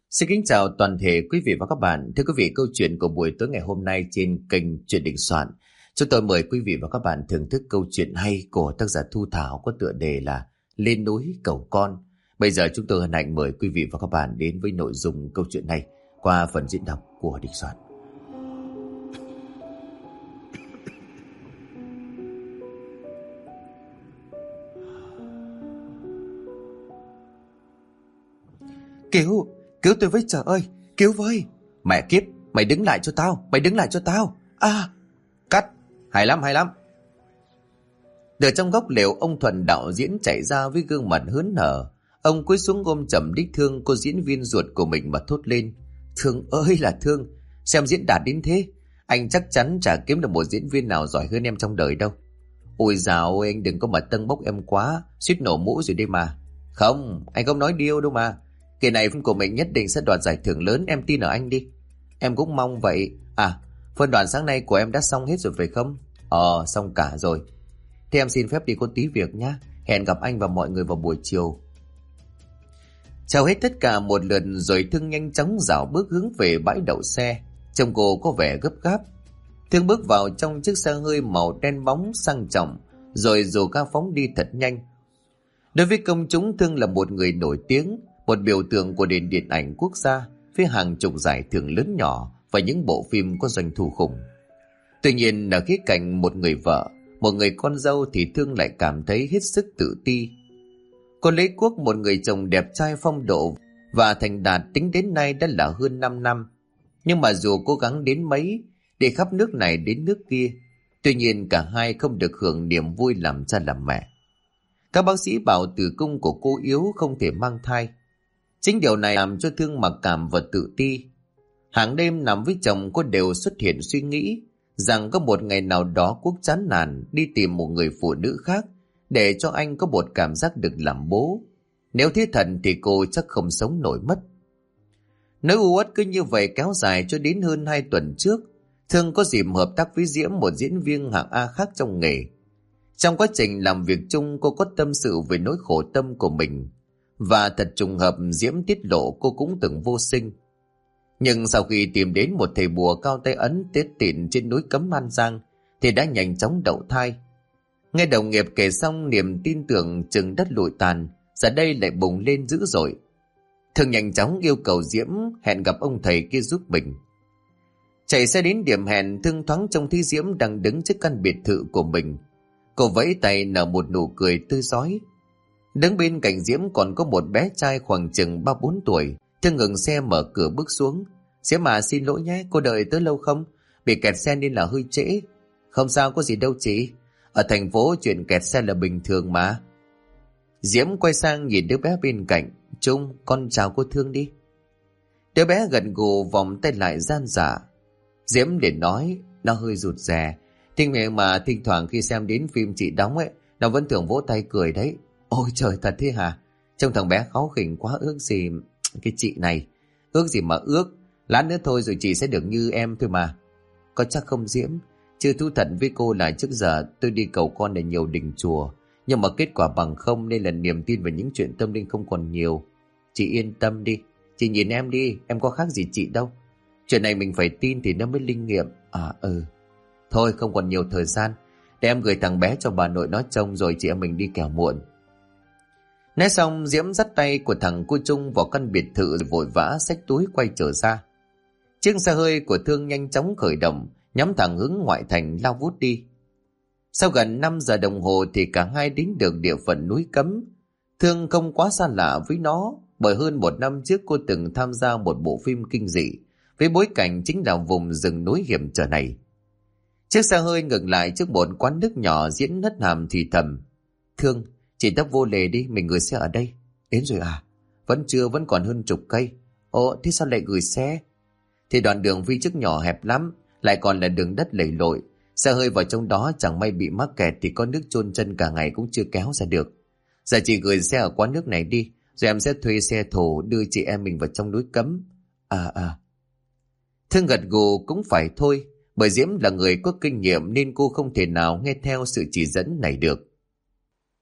Xin kính chào toàn thể quý vị và các bạn. Thưa quý vị, câu chuyện của buổi tối ngày hôm nay trên kênh Chuyện Đình Soạn, chúng tôi mời quý vị và các bạn thưởng thức câu chuyện hay của tác giả Thu Thảo có tựa đề là Lên núi cầu con. Bây giờ chúng tôi hân hạnh mời quý vị và các bạn đến với nội dung câu chuyện này qua phần diễn đọc của Đình Soạn. Cứu tôi với, trời ơi, cứu với. Mẹ kiếp, mày đứng lại cho tao. Cắt, hay lắm. Từ trong góc lều, ông Thuần đạo diễn chạy ra với gương mặt hớn hở. Ông cúi xuống ôm chầm đích Thương, cô diễn viên ruột của mình, mà thốt lên: Thương ơi là Thương, xem diễn đạt đến thế, anh chắc chắn chả kiếm được một diễn viên nào giỏi hơn em trong đời đâu. Ôi dào ôi, anh đừng có mà tâng bốc em quá, suýt nổ mũ rồi đây mà. Không, anh không nói điêu đâu mà. Kỳ này phim của mình nhất định sẽ đoạt giải thưởng lớn, em tin ở anh đi. Em cũng mong vậy. Phân đoàn sáng nay của em đã xong hết rồi phải không? Xong cả rồi. Thế em xin phép đi có tí việc nhá. Hẹn gặp anh và mọi người vào buổi chiều. Chào hết tất cả một lượt rồi Thương nhanh chóng dạo bước hướng về bãi đậu xe. Trông cô có vẻ gấp gáp. Thương bước vào trong chiếc xe hơi màu đen bóng sang trọng, rồi dù ga phóng đi thật nhanh. Đối với công chúng, Thương là một người nổi tiếng, một biểu tượng của nền điện ảnh quốc gia, với hàng chục giải thưởng lớn nhỏ và những bộ phim có doanh thu khủng. Tuy nhiên, ở khía cạnh một người vợ, một người con dâu, thì Thương lại cảm thấy hết sức tự ti. Cô lấy Quốc, một người chồng đẹp trai phong độ và thành đạt, tính đến nay đã là hơn 5 năm. Nhưng mà dù cố gắng đến mấy, đi khắp nước này đến nước kia, tuy nhiên cả hai không được hưởng niềm vui làm cha làm mẹ. Các bác sĩ bảo tử cung của cô yếu, không thể mang thai. Chính điều này làm cho Thương mặc cảm và tự ti. Hàng đêm nằm với chồng, cô đều xuất hiện suy nghĩ rằng có một ngày nào đó Quốc chán nản đi tìm một người phụ nữ khác để cho anh có một cảm giác được làm bố. Nếu thế thật thì cô chắc không sống nổi mất. Nỗi u uất cứ như vậy kéo dài cho đến hơn 2 tuần trước. Thương có dịp hợp tác với Diễm, một diễn viên hạng A khác trong nghề. Trong quá trình làm việc chung, cô có tâm sự về nỗi khổ tâm của mình. Và thật trùng hợp, Diễm tiết lộ cô cũng từng vô sinh. Nhưng sau khi tìm đến một thầy bùa cao tay ấn tiết tịnh trên núi Cấm An Giang, thì đã nhanh chóng đậu thai. Nghe đồng nghiệp kể xong, niềm tin tưởng chừng đất lụi tàn giờ đây lại bùng lên dữ dội. Thương nhanh chóng yêu cầu Diễm hẹn gặp ông thầy kia giúp mình. Chạy xe đến điểm hẹn, Thương thoáng trông thấy Diễm đang đứng trước căn biệt thự của mình. Cô vẫy tay nở một nụ cười tươi rói. Đứng bên cạnh Diễm còn có một bé trai khoảng chừng 3-4 tuổi. Thương ngừng xe mở cửa bước xuống. Diễm xin lỗi nhé, cô đợi tới lâu không? Bị kẹt xe nên là hơi trễ. Không sao, có gì đâu chị. Ở thành phố chuyện kẹt xe là bình thường mà. Diễm quay sang nhìn đứa bé bên cạnh. Trung, con chào cô Thương đi. Đứa bé gật gù vòng tay lại gian dạ. Diễm để nói, nó hơi rụt rè. Mà thỉnh thoảng khi xem đến phim chị đóng ấy, nó vẫn thường vỗ tay cười đấy. Ôi trời, thật thế hả? Trông thằng bé kháu khỉnh quá, ước gì. Cái chị này, ước gì mà ước. Lát nữa thôi rồi chị sẽ được như em thôi mà. Có chắc không Diễm? Chưa thú thật với cô là trước giờ tôi đi cầu con ở nhiều đình chùa, nhưng mà kết quả bằng không, nên là niềm tin về những chuyện tâm linh không còn nhiều. Chị yên tâm đi, chị nhìn em đi, em có khác gì chị đâu. Chuyện này mình phải tin thì nó mới linh nghiệm. Thôi không còn nhiều thời gian, để em gửi thằng bé cho bà nội nó trông, rồi chị em mình đi kẻo muộn. Nói xong, Diễm dắt tay của thằng cu Trung vào căn biệt thự rồi vội vã xách túi quay trở ra. Chiếc xe hơi của Thương nhanh chóng khởi động, nhắm thẳng hướng ngoại thành lao vút đi. Sau gần 5 giờ đồng hồ thì cả hai đến được địa phận núi Cấm. Thương không quá xa lạ với nó, bởi hơn 1 năm trước cô từng tham gia một bộ phim kinh dị với bối cảnh chính là vùng rừng núi hiểm trở này. Chiếc xe hơi ngừng lại trước một quán nước nhỏ. Diễn hất hàm thì thầm: Thương, chị tấp vô lề đi, mình gửi xe ở đây. Đến rồi à? Vẫn chưa, vẫn còn hơn chục cây. Thế sao lại gửi xe? Thì đoạn đường phía trước nhỏ hẹp lắm, lại còn là đường đất lầy lội. Xe hơi vào trong đó chẳng may bị mắc kẹt thì có nước chôn chân cả ngày cũng chưa kéo ra được. Giờ chị gửi xe ở quán nước này đi, rồi em sẽ thuê xe thổ đưa chị em mình vào trong núi Cấm. Thương gật gù cũng phải thôi, bởi Diễm là người có kinh nghiệm nên cô không thể nào nghe theo sự chỉ dẫn này được.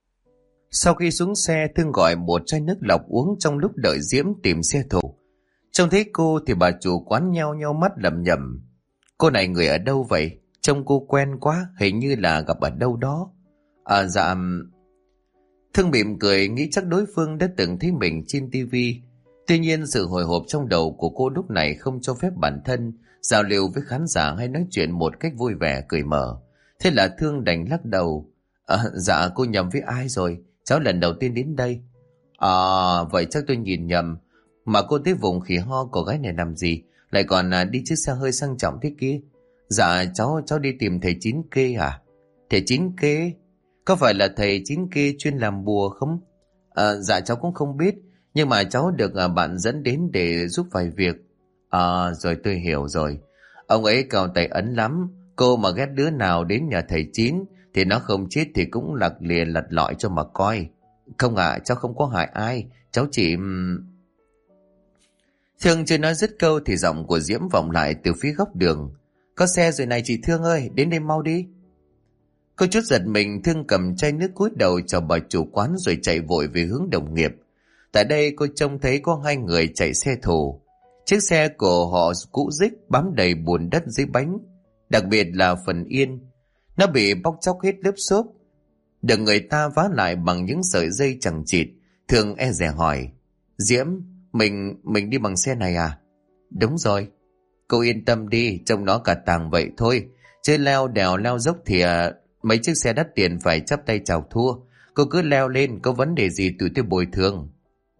Sau khi xuống xe, Thương gọi một chai nước lọc uống trong lúc đợi Diễm tìm xe thổ. Trông thấy cô thì bà chủ quán nheo nheo mắt lẩm nhẩm. Cô này người ở đâu vậy? Trông cô quen quá, hình như là gặp ở đâu đó. À dạ... Thương mỉm cười nghĩ chắc đối phương đã từng thấy mình trên tivi. Tuy nhiên sự hồi hộp trong đầu của cô lúc này không cho phép bản thân giao lưu với khán giả hay nói chuyện một cách vui vẻ cởi mở. Thế là Thương đành lắc đầu. Dạ cô nhầm với ai rồi, cháu lần đầu tiên đến đây. Vậy chắc tôi nhìn nhầm. Mà cô thấy vùng khỉ ho của gái này làm gì, lại còn đi chiếc xe hơi sang trọng thế kia? Dạ cháu đi tìm thầy Chín Kê à? Thầy Chín Kê? Có phải là thầy Chín Kê chuyên làm bùa không? Dạ cháu cũng không biết, nhưng mà cháu được bạn dẫn đến để giúp vài việc. Rồi tôi hiểu rồi. Ông ấy cao tay ấn lắm. Cô mà ghét đứa nào đến nhà thầy Chín thì nó không chết thì cũng lặt lìa lặt lọi cho mà coi. Không ạ, cháu không có hại ai. Cháu chỉ... Thương chưa nói dứt câu thì giọng của Diễm vọng lại từ phía góc đường. Có xe rồi này chị Thương ơi, đến đây mau đi. Cô chút giật mình, Thương cầm chai nước cúi đầu chào bà chủ quán rồi chạy vội về hướng đồng nghiệp. Tại đây cô trông thấy có hai người chạy xe thù. Chiếc xe của họ cũ rích bám đầy bùn đất dưới bánh, đặc biệt là phần yên. Nó bị bóc chóc hết lớp xốp, được người ta vá lại bằng những sợi dây chằng chịt. Thương e dè hỏi, Diễm, mình đi bằng xe này à? Đúng rồi. Cô yên tâm đi, trông nó cả tàng vậy thôi. Chứ leo đèo leo dốc thì mấy chiếc xe đắt tiền phải chắp tay chào thua. Cô cứ leo lên, có vấn đề gì tụi tôi bồi thường.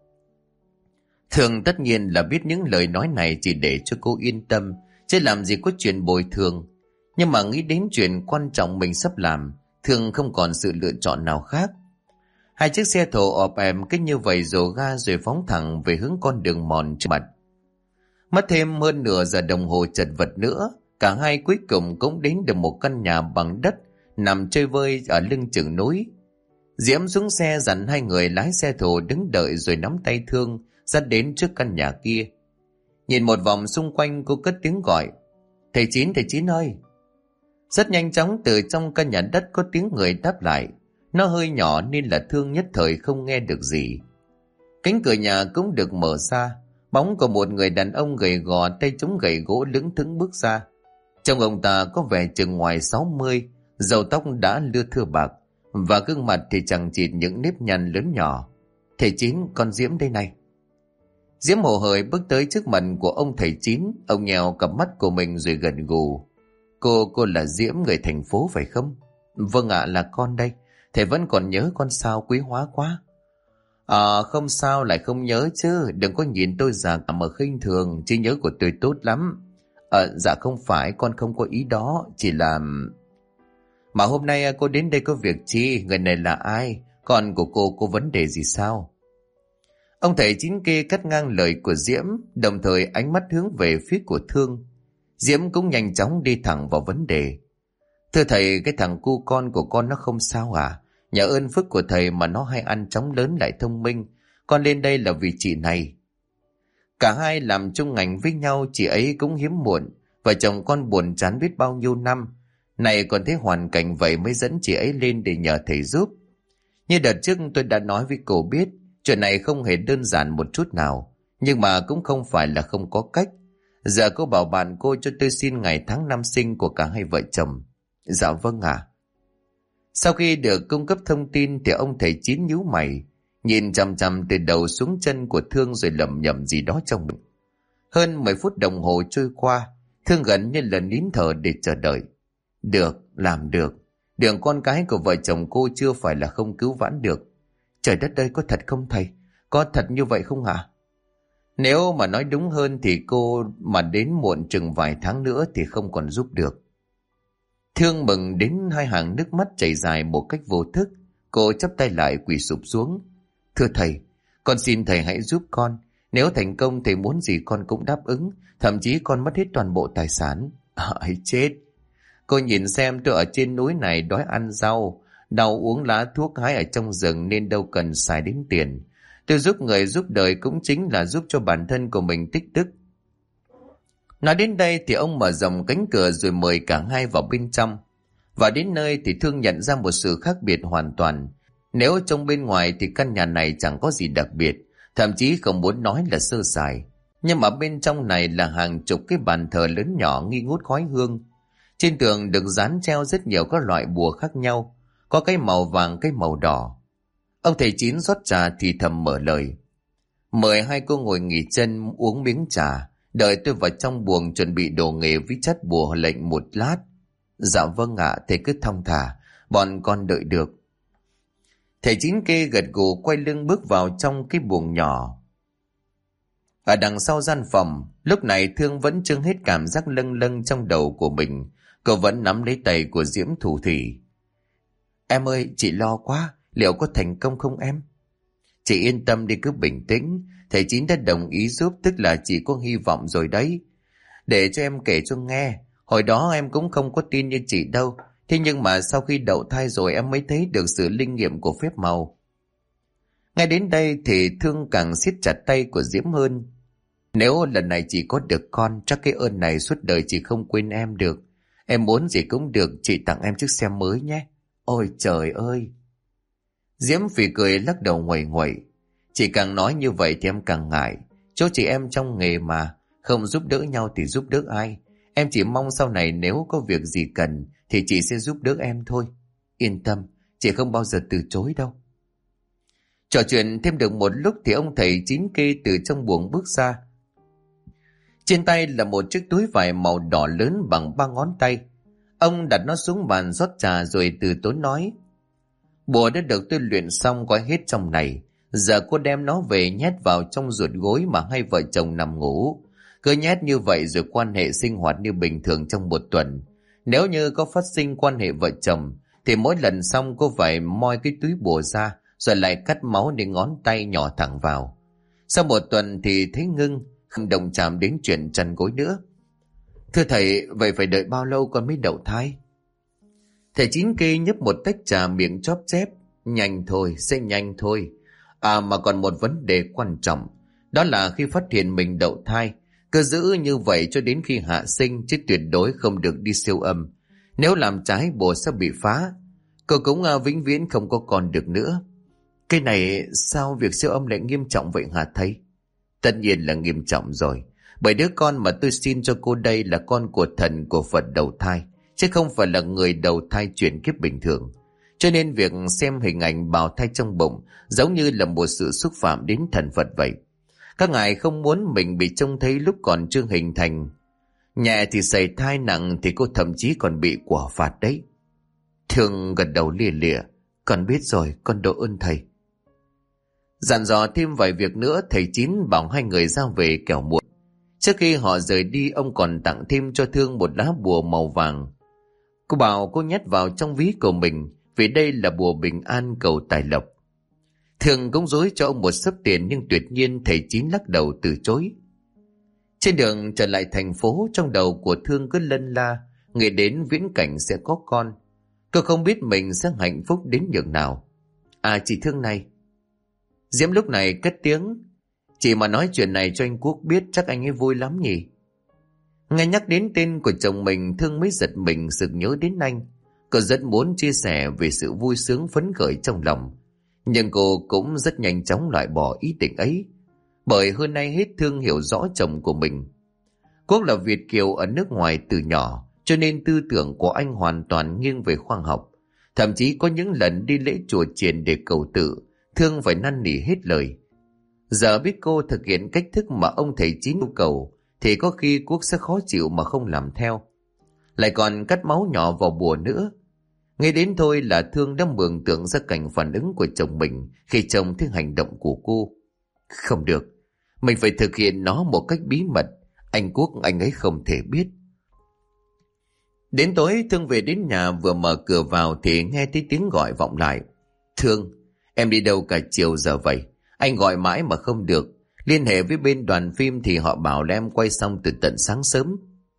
Thường tất nhiên là biết những lời nói này chỉ để cho cô yên tâm, chứ làm gì có chuyện bồi thường. Nhưng mà nghĩ đến chuyện quan trọng mình sắp làm, Thường không còn sự lựa chọn nào khác. Hai chiếc xe thổ ọp ẹp cứ như vậy rồ ga rồi phóng thẳng về hướng con đường mòn trước mặt. Mất thêm hơn nửa giờ đồng hồ chật vật nữa, cả hai cuối cùng cũng đến được một căn nhà bằng đất nằm chơi vơi ở lưng chừng núi. Diễm xuống xe dặn hai người lái xe thổ đứng đợi rồi nắm tay Thương dắt đến trước căn nhà kia. Nhìn một vòng xung quanh, cô cất tiếng gọi, thầy Chín ơi. Rất nhanh chóng từ trong căn nhà đất có tiếng người đáp lại. Nó hơi nhỏ nên là Thương nhất thời không nghe được gì. Cánh cửa nhà cũng được mở ra, bóng của một người đàn ông gầy gò tay chống gậy gỗ lững thững bước ra. Trông ông ta có vẻ chừng ngoài 60, râu tóc đã lưa thưa bạc và gương mặt thì chẳng chịt những nếp nhăn lớn nhỏ. Thầy Chín, con Diễm đây này. Diễm hồ hởi bước tới trước mặt của ông thầy Chín. Ông nhèo cặp mắt của mình rồi gần gù. Cô là Diễm người thành phố phải không? Vâng ạ, là con đây. Thầy vẫn còn nhớ con sao, quý hóa quá. Không sao lại không nhớ chứ. Đừng có nhìn tôi già mà khinh thường, trí nhớ của tôi tốt lắm. Dạ không phải, con không có ý đó. Chỉ là... Mà hôm nay cô đến đây có việc chi? Người này là ai? Con của cô có vấn đề gì sao? Ông thầy Chín kia cắt ngang lời của Diễm, đồng thời ánh mắt hướng về phía của Thương. Diễm cũng nhanh chóng đi thẳng vào vấn đề. Thưa thầy, cái thằng cu con của con nó không sao à? Nhờ ơn phước của thầy mà nó hay ăn chóng lớn lại thông minh. Con lên đây là vì chị này. Cả hai làm chung ngành với nhau, chị ấy cũng hiếm muộn. Vợ chồng con buồn chán biết bao nhiêu năm. Này còn thấy hoàn cảnh vậy mới dẫn chị ấy lên để nhờ thầy giúp. Như đợt trước tôi đã nói với cô biết, chuyện này không hề đơn giản một chút nào. Nhưng mà cũng không phải là không có cách. Giờ cô bảo bạn cô cho tôi xin ngày tháng năm sinh của cả hai vợ chồng. Dạ vâng ạ. Sau khi được cung cấp thông tin thì ông thầy Chín nhíu mày, nhìn chằm chằm từ đầu xuống chân của Thương rồi lẩm nhẩm gì đó trong miệng. Hơn 10 phút đồng hồ trôi qua, Thương gần như là nín thở để chờ đợi. Được, làm được. Đường con cái của vợ chồng cô chưa phải là không cứu vãn được. Trời đất ơi, có thật không thầy? Có thật như vậy không ạ? Nếu mà nói đúng hơn thì cô mà đến muộn chừng vài tháng nữa thì không còn giúp được. Thương mừng đến hai hàng nước mắt chảy dài một cách vô thức. Cô chắp tay lại quỳ sụp xuống. Thưa thầy, con xin thầy hãy giúp con. Nếu thành công thầy muốn gì con cũng đáp ứng. Thậm chí con mất hết toàn bộ tài sản. Ấy chết. Cô nhìn xem, tôi ở trên núi này đói ăn rau, đau uống lá thuốc hái ở trong rừng nên đâu cần xài đến tiền. Tôi giúp người giúp đời cũng chính là giúp cho bản thân của mình tích đức. Nói đến đây thì ông mở rộng cánh cửa rồi mời cả hai vào bên trong. Và đến nơi thì Thương nhận ra một sự khác biệt hoàn toàn. Nếu trong bên ngoài thì căn nhà này chẳng có gì đặc biệt, thậm chí không muốn nói là sơ sài. Nhưng mà bên trong này là hàng chục cái bàn thờ lớn nhỏ nghi ngút khói hương. Trên tường được dán treo rất nhiều các loại bùa khác nhau, có cái màu vàng, cái màu đỏ. Ông thầy Chín rót trà thì thầm mở lời: "Mời hai cô ngồi nghỉ chân uống miếng trà, đợi tôi vào trong buồng chuẩn bị đồ nghề với chắt bùa lệnh một lát." "Dạ vâng ạ, thầy cứ thong thả, bọn con đợi được." Thầy Chín kê gật gù quay lưng bước vào trong cái buồng nhỏ. Ở đằng sau gian phòng, lúc này Thương vẫn chưa hết cảm giác lâng lâng trong đầu của mình. Cậu vẫn nắm lấy tay của Diễm thủ thỉ: "Em ơi, chị lo quá, liệu có thành công không em?" "Chị yên tâm đi, cứ bình tĩnh. Thầy Chín đã đồng ý giúp, tức là chị có hy vọng rồi đấy. Để cho em kể cho nghe. Hồi đó em cũng không có tin như chị đâu. Thế nhưng mà sau khi đậu thai rồi em mới thấy được sự linh nghiệm của phép màu." Ngay đến đây thì Thương càng siết chặt tay của Diễm hơn. "Nếu lần này chị có được con, chắc cái ơn này suốt đời chị không quên em được. Em muốn gì cũng được, chị tặng em chiếc xe mới nhé." "Ôi trời ơi!" Diễm phì cười lắc đầu nguậy nguậy: "Chị càng nói như vậy thì em càng ngại. Chỗ chị em trong nghề mà, không giúp đỡ nhau thì giúp đỡ ai. Em chỉ mong sau này nếu có việc gì cần thì chị sẽ giúp đỡ em thôi. Yên tâm, chị không bao giờ từ chối đâu." Trò chuyện thêm được một lúc thì ông thầy Chín kê từ trong buồng bước ra. Trên tay là một chiếc túi vải màu đỏ lớn bằng 3 ngón tay. Ông đặt nó xuống bàn rót trà rồi từ tốn nói: "Bùa đã được tôi luyện xong gói hết trong này. Giờ cô đem nó về nhét vào trong ruột gối mà hai vợ chồng nằm ngủ. Cứ nhét như vậy rồi quan hệ sinh hoạt như bình thường trong một tuần. Nếu như có phát sinh quan hệ vợ chồng thì mỗi lần xong cô phải moi cái túi bùa ra rồi lại cắt máu để ngón tay nhỏ thẳng vào. Sau một tuần thì thấy ngưng, không động chạm đến chuyện chăn gối nữa." "Thưa thầy, vậy phải đợi bao lâu con mới đậu thai?" Thầy Chín kê nhấp một tách trà miệng chóp chép: "Nhanh thôi, sẽ nhanh thôi. À mà còn một vấn đề quan trọng, đó là khi phát hiện mình đậu thai, cứ giữ như vậy cho đến khi hạ sinh chứ tuyệt đối không được đi siêu âm. Nếu làm trái bùa sẽ bị phá. Cô cũng vĩnh viễn không có con được nữa." "Cái này sao việc siêu âm lại nghiêm trọng vậy hả thầy?" "Tất nhiên là nghiêm trọng rồi. Bởi đứa con mà tôi xin cho cô đây là con của thần của Phật đầu thai, chứ không phải là người đầu thai chuyển kiếp bình thường. Cho nên việc xem hình ảnh bào thai trong bụng giống như là một sự xúc phạm đến thần Phật vậy. Các ngài không muốn mình bị trông thấy lúc còn chưa hình thành. Nhẹ thì sẩy thai, nặng thì cô thậm chí còn bị quả phạt đấy." Thương gật đầu lìa lịa: "Con biết rồi, con độ ơn thầy." Dặn dò thêm vài việc nữa, thầy Chín bảo hai người ra về kẻo muộn. Trước khi họ rời đi, ông còn tặng thêm cho Thương một lá bùa màu vàng. Cô bảo cô nhét vào trong ví của mình vì đây là bùa bình an cầu tài lộc. Thương cũng dối cho ông một xấp tiền nhưng tuyệt nhiên thầy Chín lắc đầu từ chối. Trên đường trở lại thành phố, trong đầu của Thương cứ lân la nghĩ đến viễn cảnh sẽ có con. Cô không biết mình sẽ hạnh phúc đến nhường nào. "À chị Thương này." Diễm lúc này cất tiếng: "Chị mà nói chuyện này cho anh Quốc biết chắc anh ấy vui lắm nhỉ?" Nghe nhắc đến tên của chồng mình, Thương mới giật mình sực nhớ đến anh. Cô rất muốn chia sẻ về sự vui sướng phấn khởi trong lòng, nhưng cô cũng rất nhanh chóng loại bỏ ý định ấy, bởi hơn ai hết Thương hiểu rõ chồng của mình. Quốc là Việt kiều ở nước ngoài từ nhỏ, cho nên tư tưởng của anh hoàn toàn nghiêng về khoa học. Thậm chí có những lần đi lễ chùa chiền để cầu tự, Thương phải năn nỉ hết lời. Giờ biết cô thực hiện cách thức mà ông thầy Chín yêu cầu thì có khi Quốc sẽ khó chịu mà không làm theo. Lại còn cắt máu nhỏ vào bùa nữa. Ngay đến thôi là Thương đã mường tượng ra cảnh phản ứng của chồng mình khi chồng thấy hành động của cô. Không được, mình phải thực hiện nó một cách bí mật. Anh Quốc anh ấy không thể biết. Đến tối Thương về đến nhà, vừa mở cửa vào thì nghe thấy tiếng gọi vọng lại. "Thương, em đi đâu cả chiều giờ vậy? Anh gọi mãi mà không được. Liên hệ với bên đoàn phim thì họ bảo là em quay xong từ tận sáng sớm."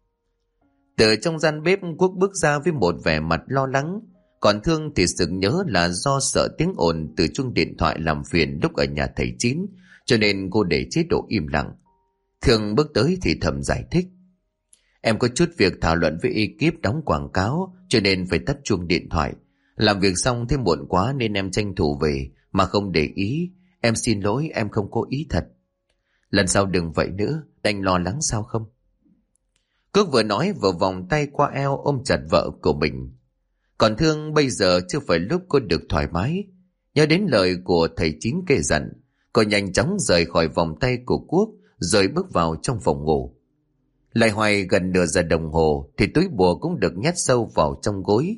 Từ trong gian bếp, Quốc bước ra với một vẻ mặt lo lắng. Còn Thương thì sực nhớ là do sợ tiếng ồn từ chuông điện thoại làm phiền lúc ở nhà thầy Chín, cho nên cô để chế độ im lặng. Thương bước tới thì thầm giải thích: "Em có chút việc thảo luận với ekip đóng quảng cáo, cho nên phải tắt chuông điện thoại. Làm việc xong thêm muộn quá nên em tranh thủ về mà không để ý. Em xin lỗi, em không có ý thật." Lần sau đừng vậy nữa, anh lo lắng sao không? Quốc vừa nói vừa vòng tay qua eo ôm chặt vợ của mình. Còn Thương bây giờ chưa phải lúc cô được thoải mái. Nhớ đến lời của thầy Chín kể dặn, cô nhanh chóng rời khỏi vòng tay của Quốc rồi bước vào trong phòng ngủ. Lại hoài gần nửa giờ đồng hồ thì túi bùa cũng được nhét sâu vào trong gối.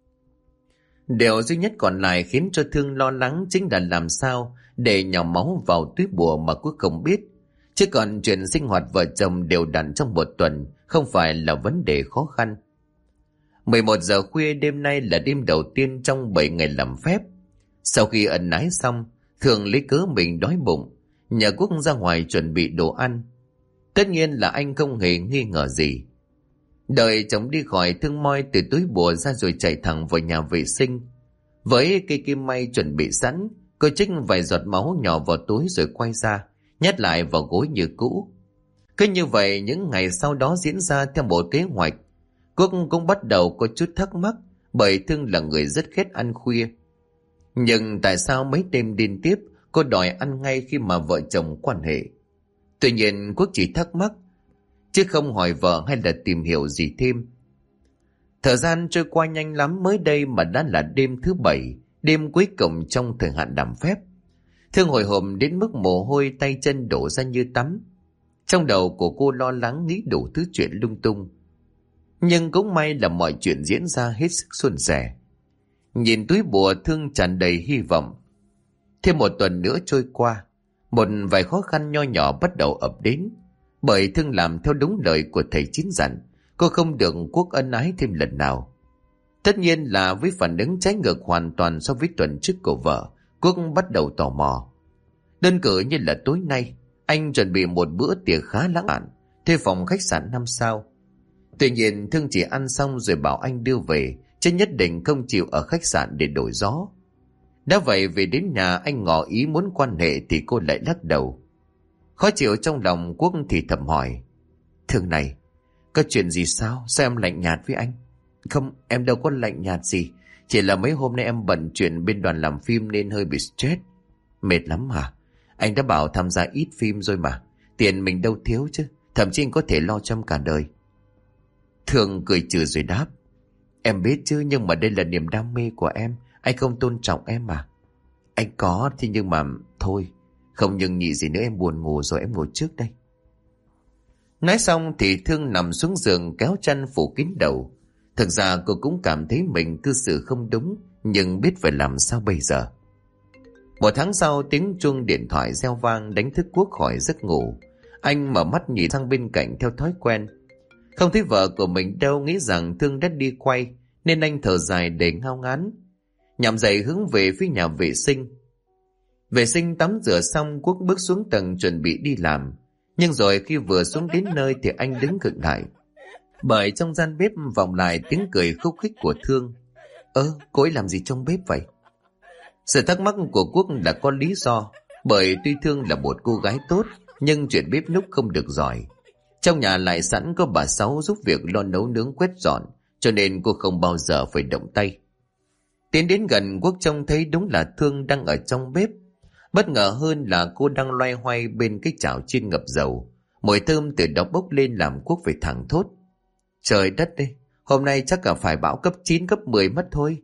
Điều duy nhất còn lại khiến cho Thương lo lắng chính là làm sao để nhỏ máu vào túi bùa mà Quốc không biết. Chứ còn chuyện sinh hoạt vợ chồng đều đặn trong một tuần không phải là vấn đề khó khăn. 11 giờ khuya đêm nay là đêm đầu tiên trong 7 ngày làm phép. Sau khi ân ái xong, Thương lấy cớ mình đói bụng, nhờ Quốc ra ngoài chuẩn bị đồ ăn. Tất nhiên là anh không hề nghi ngờ gì. Đợi chồng đi khỏi, Thương moi từ túi bùa ra rồi chạy thẳng vào nhà vệ sinh. Với cây kim may chuẩn bị sẵn, cô trích vài giọt máu nhỏ vào túi rồi quay ra, nhét lại vào gối như cũ. Cứ như vậy những ngày sau đó diễn ra theo một kế hoạch. Quốc cũng bắt đầu có chút thắc mắc, bởi Thương là người rất ghét ăn khuya. Nhưng tại sao mấy đêm liên tiếp cô đòi ăn ngay khi mà vợ chồng quan hệ? Tuy nhiên Quốc chỉ thắc mắc, chứ không hỏi vợ hay là tìm hiểu gì thêm. Thời gian trôi qua nhanh lắm, mới đây mà đã là đêm thứ 7, đêm cuối cùng trong thời hạn làm phép. Thương hồi hộp đến mức mồ hôi tay chân đổ ra như tắm. Trong đầu của cô lo lắng nghĩ đủ thứ chuyện lung tung. Nhưng cũng may là mọi chuyện diễn ra hết sức suôn sẻ. Nhìn túi bùa, Thương tràn đầy hy vọng. Thêm một tuần nữa trôi qua, một vài khó khăn nho nhỏ bắt đầu ập đến. Bởi Thương làm theo đúng lời của thầy Chín dặn, cô không được Quốc ân ái thêm lần nào. Tất nhiên là với phản ứng trái ngược hoàn toàn so với tuần trước của vợ, Quốc bắt đầu tò mò. Đơn cử như là tối nay, anh chuẩn bị một bữa tiệc khá lãng mạn, thuê phòng khách sạn 5 sao. Tuy nhiên Thương chỉ ăn xong rồi bảo anh đưa về, chứ nhất định không chịu ở khách sạn để đổi gió. Đã vậy về đến nhà anh ngỏ ý muốn quan hệ thì cô lại lắc đầu. Khó chịu trong lòng, Quốc thì thầm hỏi, Thương này, có chuyện gì sao? Sao em lạnh nhạt với anh? Không, em đâu có lạnh nhạt gì. Chỉ là mấy hôm nay em bận chuyện bên đoàn làm phim nên hơi bị stress. Mệt lắm hả? Anh đã bảo tham gia ít phim rồi mà. Tiền mình đâu thiếu chứ. Thậm chí anh có thể lo trong cả đời. Thương cười trừ rồi đáp, em biết chứ, nhưng mà đây là niềm đam mê của em. Anh không tôn trọng em mà. Anh có, thì nhưng mà thôi. Không nhưng nhị gì nữa, em buồn ngủ rồi, em ngồi trước đây. Nói xong thì Thương nằm xuống giường kéo chăn phủ kín đầu. Thực ra cô cũng cảm thấy mình cư xử không đúng, nhưng biết phải làm sao bây giờ. Một tháng sau, tiếng chuông điện thoại reo vang đánh thức Quốc khỏi giấc ngủ. Anh mở mắt nhìn sang bên cạnh theo thói quen. Không thấy vợ của mình đâu, nghĩ rằng Thương đã đi quay, nên anh thở dài để ngao ngán. Nhằm dậy hướng về phía nhà vệ sinh. Vệ sinh tắm rửa xong, Quốc bước xuống tầng chuẩn bị đi làm. Nhưng rồi khi vừa xuống đến nơi thì anh đứng khựng lại. Bởi trong gian bếp vọng lại tiếng cười khúc khích của Thương. Cô ấy làm gì trong bếp vậy? Sự thắc mắc của Quốc là có lý do. Bởi tuy Thương là một cô gái tốt, nhưng chuyện bếp núc không được giỏi. Trong nhà lại sẵn có bà Sáu giúp việc lo nấu nướng quét dọn, cho nên cô không bao giờ phải động tay. Tiến đến gần, Quốc trông thấy đúng là Thương đang ở trong bếp. Bất ngờ hơn là cô đang loay hoay bên cái chảo chiên ngập dầu. Mùi thơm từ đó bốc lên làm Quốc phải thẳng thốt. Trời đất ơi, hôm nay chắc cả phải bão cấp 9, cấp 10 mất thôi.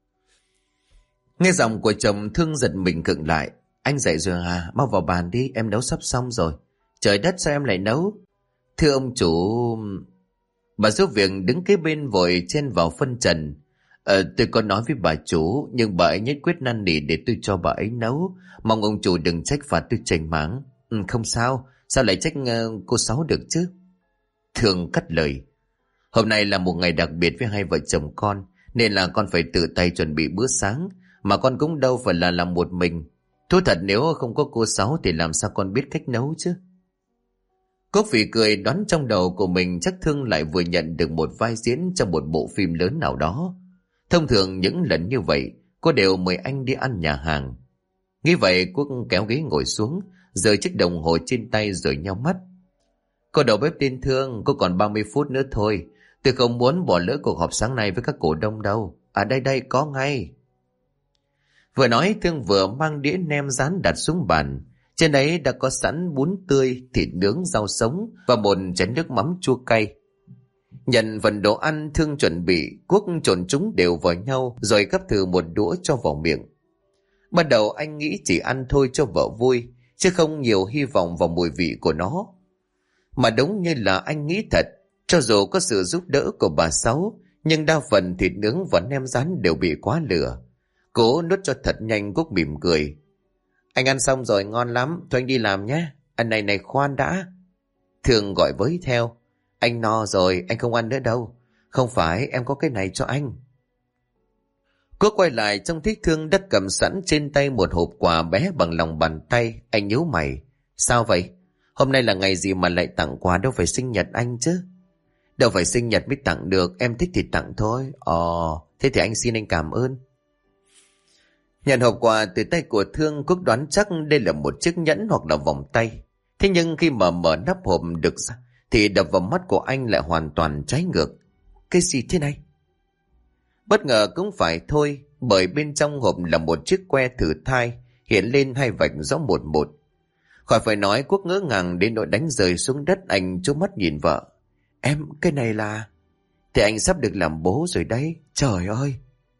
Nghe giọng của chồng, Thương giật mình khựng lại. Anh dậy rồi à? Mau vào bàn đi, em nấu sắp xong rồi. Trời đất, sao em lại nấu? Thưa ông chủ... Bà giúp việc đứng kế bên vội chen vào phân trần. Tôi có nói với bà chủ, nhưng bà ấy nhất quyết năn nỉ để tôi cho bà ấy nấu. Mong ông chủ đừng trách phạt tôi chành máng. Không sao, sao lại trách cô Sáu được chứ? Thương cắt lời. Hôm nay là một ngày đặc biệt với hai vợ chồng con, nên là con phải tự tay chuẩn bị bữa sáng. Mà con cũng đâu phải là làm một mình. Thú thật nếu không có cô Sáu thì làm sao con biết cách nấu chứ? Cô phỉ cười đoán trong đầu của mình chắc Thương lại vừa nhận được một vai diễn trong một bộ phim lớn nào đó. Thông thường những lần như vậy, cô đều mời anh đi ăn nhà hàng. Nghĩ vậy, Quốc kéo ghế ngồi xuống, giơ chiếc đồng hồ trên tay rồi nheo mắt. Cô đầu bếp tên Thương, cô còn 30 phút nữa thôi. Tôi không muốn bỏ lỡ cuộc họp sáng nay với các cổ đông đâu. À đây, có ngay. Vừa nói, Thương vừa mang đĩa nem rán đặt xuống bàn. Trên ấy đã có sẵn bún tươi, thịt nướng, rau sống và một chén nước mắm chua cay. Nhận phần đồ ăn Thương chuẩn bị, Quốc trộn chúng đều vào nhau rồi gắp thử một đũa cho vào miệng. Ban đầu anh nghĩ chỉ ăn thôi cho vợ vui, chứ không nhiều hy vọng vào mùi vị của nó. Mà đúng như là anh nghĩ thật, cho dù có sự giúp đỡ của bà Sáu, nhưng đa phần thịt nướng và nem rán đều bị quá lửa. Cố nuốt cho thật nhanh, Quốc mỉm cười. Anh ăn xong rồi, ngon lắm, thôi anh đi làm nhé. Ăn này khoan đã. Thương gọi với theo. Anh no rồi, anh không ăn nữa đâu. Không phải, em có cái này cho anh. Quốc quay lại trông thấy Thương đã cầm sẵn trên tay một hộp quà bé bằng lòng bàn tay. Anh nhíu mày. Sao vậy? Hôm nay là ngày gì mà lại tặng quà, đâu phải sinh nhật anh chứ. Đâu phải sinh nhật mới tặng được, em thích thì tặng thôi. Thế thì anh xin anh cảm ơn. Nhận hộp quà từ tay của Thương, Quốc đoán chắc đây là một chiếc nhẫn hoặc là vòng tay. Thế nhưng khi mở nắp hộp được ra, thì đập vào mắt của anh lại hoàn toàn trái ngược. Cái gì thế này? Bất ngờ cũng phải thôi, bởi bên trong hộp là một chiếc que thử thai, hiện lên hai vạch rõ một một. Khỏi phải nói, Quốc ngỡ ngàng đến nỗi đánh rơi xuống đất. Anh trố mắt nhìn vợ. Em, cái này là... Thì anh sắp được làm bố rồi đấy, trời ơi.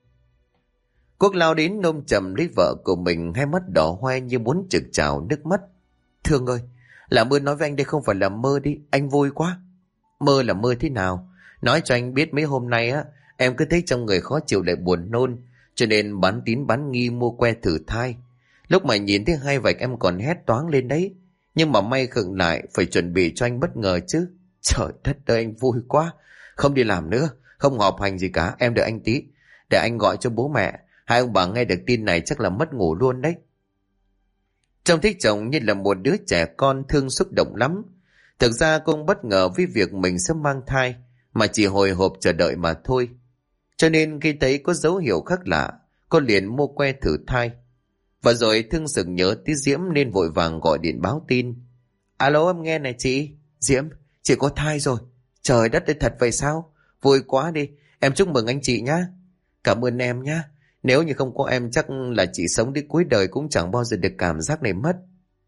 Quốc lao đến ôm chầm lấy vợ của mình, hai mắt đỏ hoe như muốn trực trào nước mắt. Thương ơi, làm ơn nói với anh đây không phải là mơ đi, anh vui quá. Mơ là mơ thế nào? Nói cho anh biết mấy hôm nay á, em cứ thấy trong người khó chịu lại buồn nôn, cho nên bán tín bán nghi mua que thử thai. Lúc mà nhìn thấy hai vạch em còn hét toáng lên đấy, nhưng mà may khựng lại, phải chuẩn bị cho anh bất ngờ chứ. Trời đất ơi, anh vui quá. Không đi làm nữa, không họp hành gì cả, em đợi anh tí, để anh gọi cho bố mẹ. Hai ông bà nghe được tin này chắc là mất ngủ luôn đấy. Trông thấy chồng như là một đứa trẻ con, Thương xúc động lắm. Thực ra cô không bất ngờ với việc mình sẽ mang thai, mà chỉ hồi hộp chờ đợi mà thôi. Cho nên khi thấy có dấu hiệu khác lạ, cô liền mua que thử thai. Và rồi Thương sực nhớ tí Diễm nên vội vàng gọi điện báo tin. Alo, em nghe này chị. Diễm, chị có thai rồi. Trời đất ơi, thật vậy sao? Vui quá đi, em chúc mừng anh chị nhá. Cảm ơn em nhá. Nếu như không có em chắc là chị sống đến cuối đời cũng chẳng bao giờ được cảm giác này mất.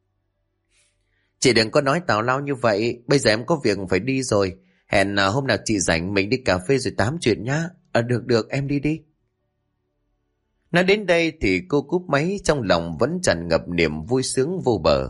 Chị đừng có nói tào lao như vậy. Bây giờ em có việc phải đi rồi. Hẹn hôm nào chị rảnh mình đi cà phê rồi tám chuyện nhá. Được, em đi đi. Nói đến đây thì cô cúp máy, trong lòng vẫn tràn ngập niềm vui sướng vô bờ.